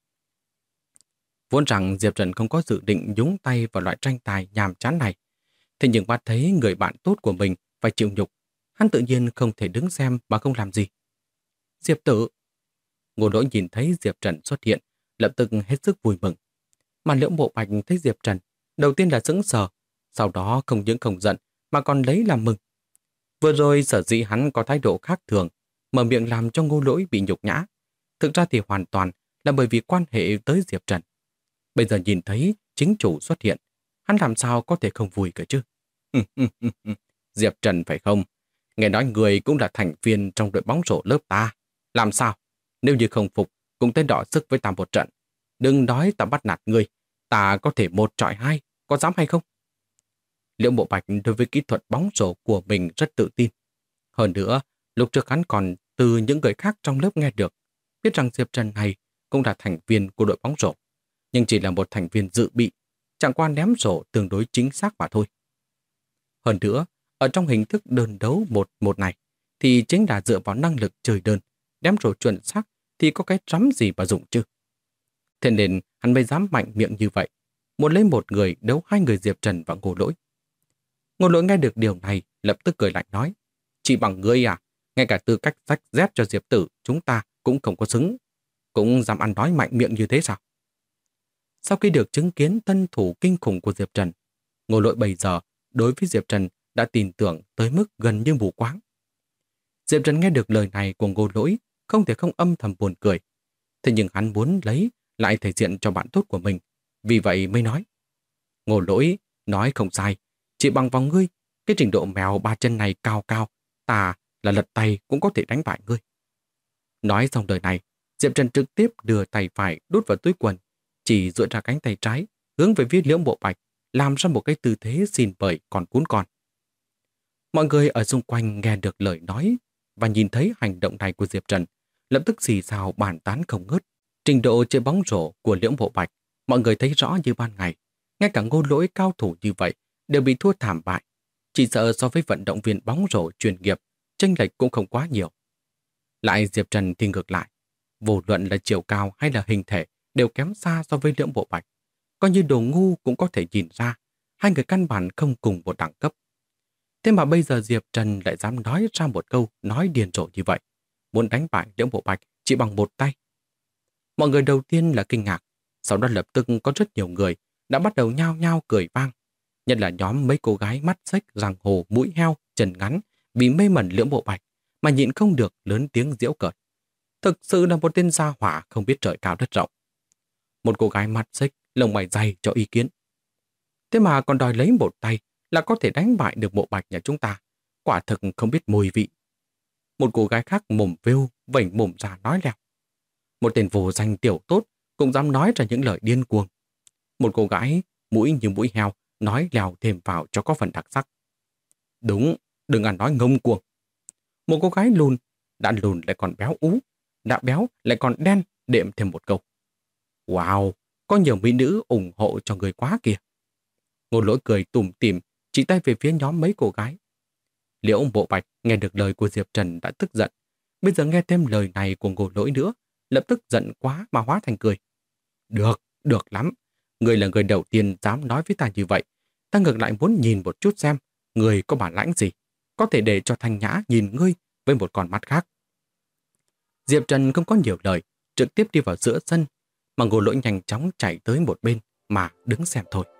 Vốn rằng Diệp Trần không có dự định nhúng tay vào loại tranh tài nhàm chán này, thế nhưng bắt thấy người bạn tốt của mình phải chịu nhục, hắn tự nhiên không thể đứng xem mà không làm gì. Diệp Tử! Ngô Lỗi nhìn thấy Diệp Trần xuất hiện, lập tức hết sức vui mừng. Mà Liễu Mộ Bạch thấy Diệp Trần, đầu tiên là sững sờ, sau đó không những không giận mà còn lấy làm mừng. Vừa rồi sở dĩ hắn có thái độ khác thường, mở miệng làm cho Ngô Lỗi bị nhục nhã. Thực ra thì hoàn toàn là bởi vì quan hệ tới Diệp Trần. Bây giờ nhìn thấy chính chủ xuất hiện, hắn làm sao có thể không vui cơ chứ? Diệp Trần phải không? Nghe nói người cũng là thành viên trong đội bóng rổ lớp ta. Làm sao? Nếu như không phục, cũng tới đọ sức với ta một trận. Đừng nói ta bắt nạt người, ta có thể 1 chọi 2, có dám hay không? Liễu Mộ Bạch đối với kỹ thuật bóng rổ của mình rất tự tin. Hơn nữa, lúc trước hắn còn từ những người khác trong lớp nghe được, biết rằng Diệp Trần này cũng là thành viên của đội bóng rổ, nhưng chỉ là một thành viên dự bị, chẳng qua ném rổ tương đối chính xác mà thôi. Hơn nữa, ở trong hình thức đơn đấu 1-1 này, thì chính là dựa vào năng lực chơi đơn, ném rổ chuẩn xác thì có cái rắm gì mà dụng chứ. Thế nên hắn mới dám mạnh miệng như vậy, muốn lấy một người đấu 2 người Diệp Trần và Ngô Lỗi. Ngô Lỗi nghe được điều này, lập tức cười lạnh nói: Chỉ bằng ngươi à, ngay cả tư cách rách dép cho Diệp Tử chúng ta cũng không có xứng, cũng dám ăn nói mạnh miệng như thế sao? Sau khi được chứng kiến tân thủ kinh khủng của Diệp Trần, Ngô Lỗi bây giờ đối với Diệp Trần đã tin tưởng tới mức gần như mù quáng. Diệp Trần nghe được lời này của Ngô Lỗi, không thể không âm thầm buồn cười. Thế nhưng hắn muốn lấy lại thể diện cho bạn tốt của mình, vì vậy mới nói: Ngô Lỗi nói không sai, chỉ bằng vào ngươi, cái trình độ mèo ba chân này cao cao, ta là lật tay cũng có thể đánh bại ngươi. Nói xong lời này, Diệp Trần trực tiếp đưa tay phải đút vào túi quần, chỉ duỗi ra cánh tay trái, hướng về phía Liễu Mộ Bạch, làm ra một cái tư thế xin bời còn cún con. Mọi người ở xung quanh nghe được lời nói và nhìn thấy hành động này của Diệp Trần, lập tức xì xào bàn tán không ngớt. Trình độ chơi bóng rổ của Liễu Mộ Bạch, mọi người thấy rõ như ban ngày. Ngay cả Ngô Lỗi cao thủ như vậy đều bị thua thảm bại. Chỉ sợ so với vận động viên bóng rổ chuyên nghiệp, chênh lệch cũng không quá nhiều. Lại Diệp Trần thì ngược lại. Vô luận là chiều cao hay là hình thể đều kém xa so với Liễu Mộ Bạch. Coi như đồ ngu cũng có thể nhìn ra, hai người căn bản không cùng một đẳng cấp. Thế mà bây giờ Diệp Trần lại dám nói ra một câu nói điên rồ như vậy. Muốn đánh bại Liễu Mộ Bạch chỉ bằng một tay. Mọi người đầu tiên là kinh ngạc, sau đó lập tức có rất nhiều người đã bắt đầu nhao nhao cười vang. Nhất là nhóm mấy cô gái mắt xếch, răng hồ, mũi heo, chân ngắn, bị mê mẩn Liễu Mộ Bạch mà nhịn không được lớn tiếng giễu cợt. Thực sự là một tên gia hỏa không biết trời cao đất rộng. Một cô gái mắt xếch, lông mày dày cho ý kiến. Thế mà còn đòi lấy một tay là có thể đánh bại được Mộ Bạch nhà chúng ta. Quả thực không biết mùi vị. Một cô gái khác mồm vêu, vểnh mồm ra nói leo. Một tên vô danh tiểu tốt cũng dám nói ra những lời điên cuồng. Một cô gái mũi như mũi heo nói lèo thêm vào cho có phần đặc sắc. Đúng, đừng ăn nói ngông cuồng. Một cô gái lùn, đã lùn lại còn béo ú, đã béo lại còn đen, đệm thêm một câu. Wow, có nhiều mỹ nữ ủng hộ cho người quá kìa. Ngô Lỗi cười tủm tỉm, chỉ tay về phía nhóm mấy cô gái. Liễu Mộ Bạch nghe được lời của Diệp Trần đã tức giận. Bây giờ nghe thêm lời này của Ngô Lỗi nữa, lập tức giận quá mà hóa thành cười. Được, được lắm. Người là người đầu tiên dám nói với ta như vậy. Ta ngược lại muốn nhìn một chút xem người có bản lãnh gì, có thể để cho Thanh Nhã nhìn ngươi với một con mắt khác. Diệp Trần không có nhiều lời, trực tiếp đi vào giữa sân, mà Ngô Lỗi nhanh chóng chạy tới một bên mà đứng xem thôi.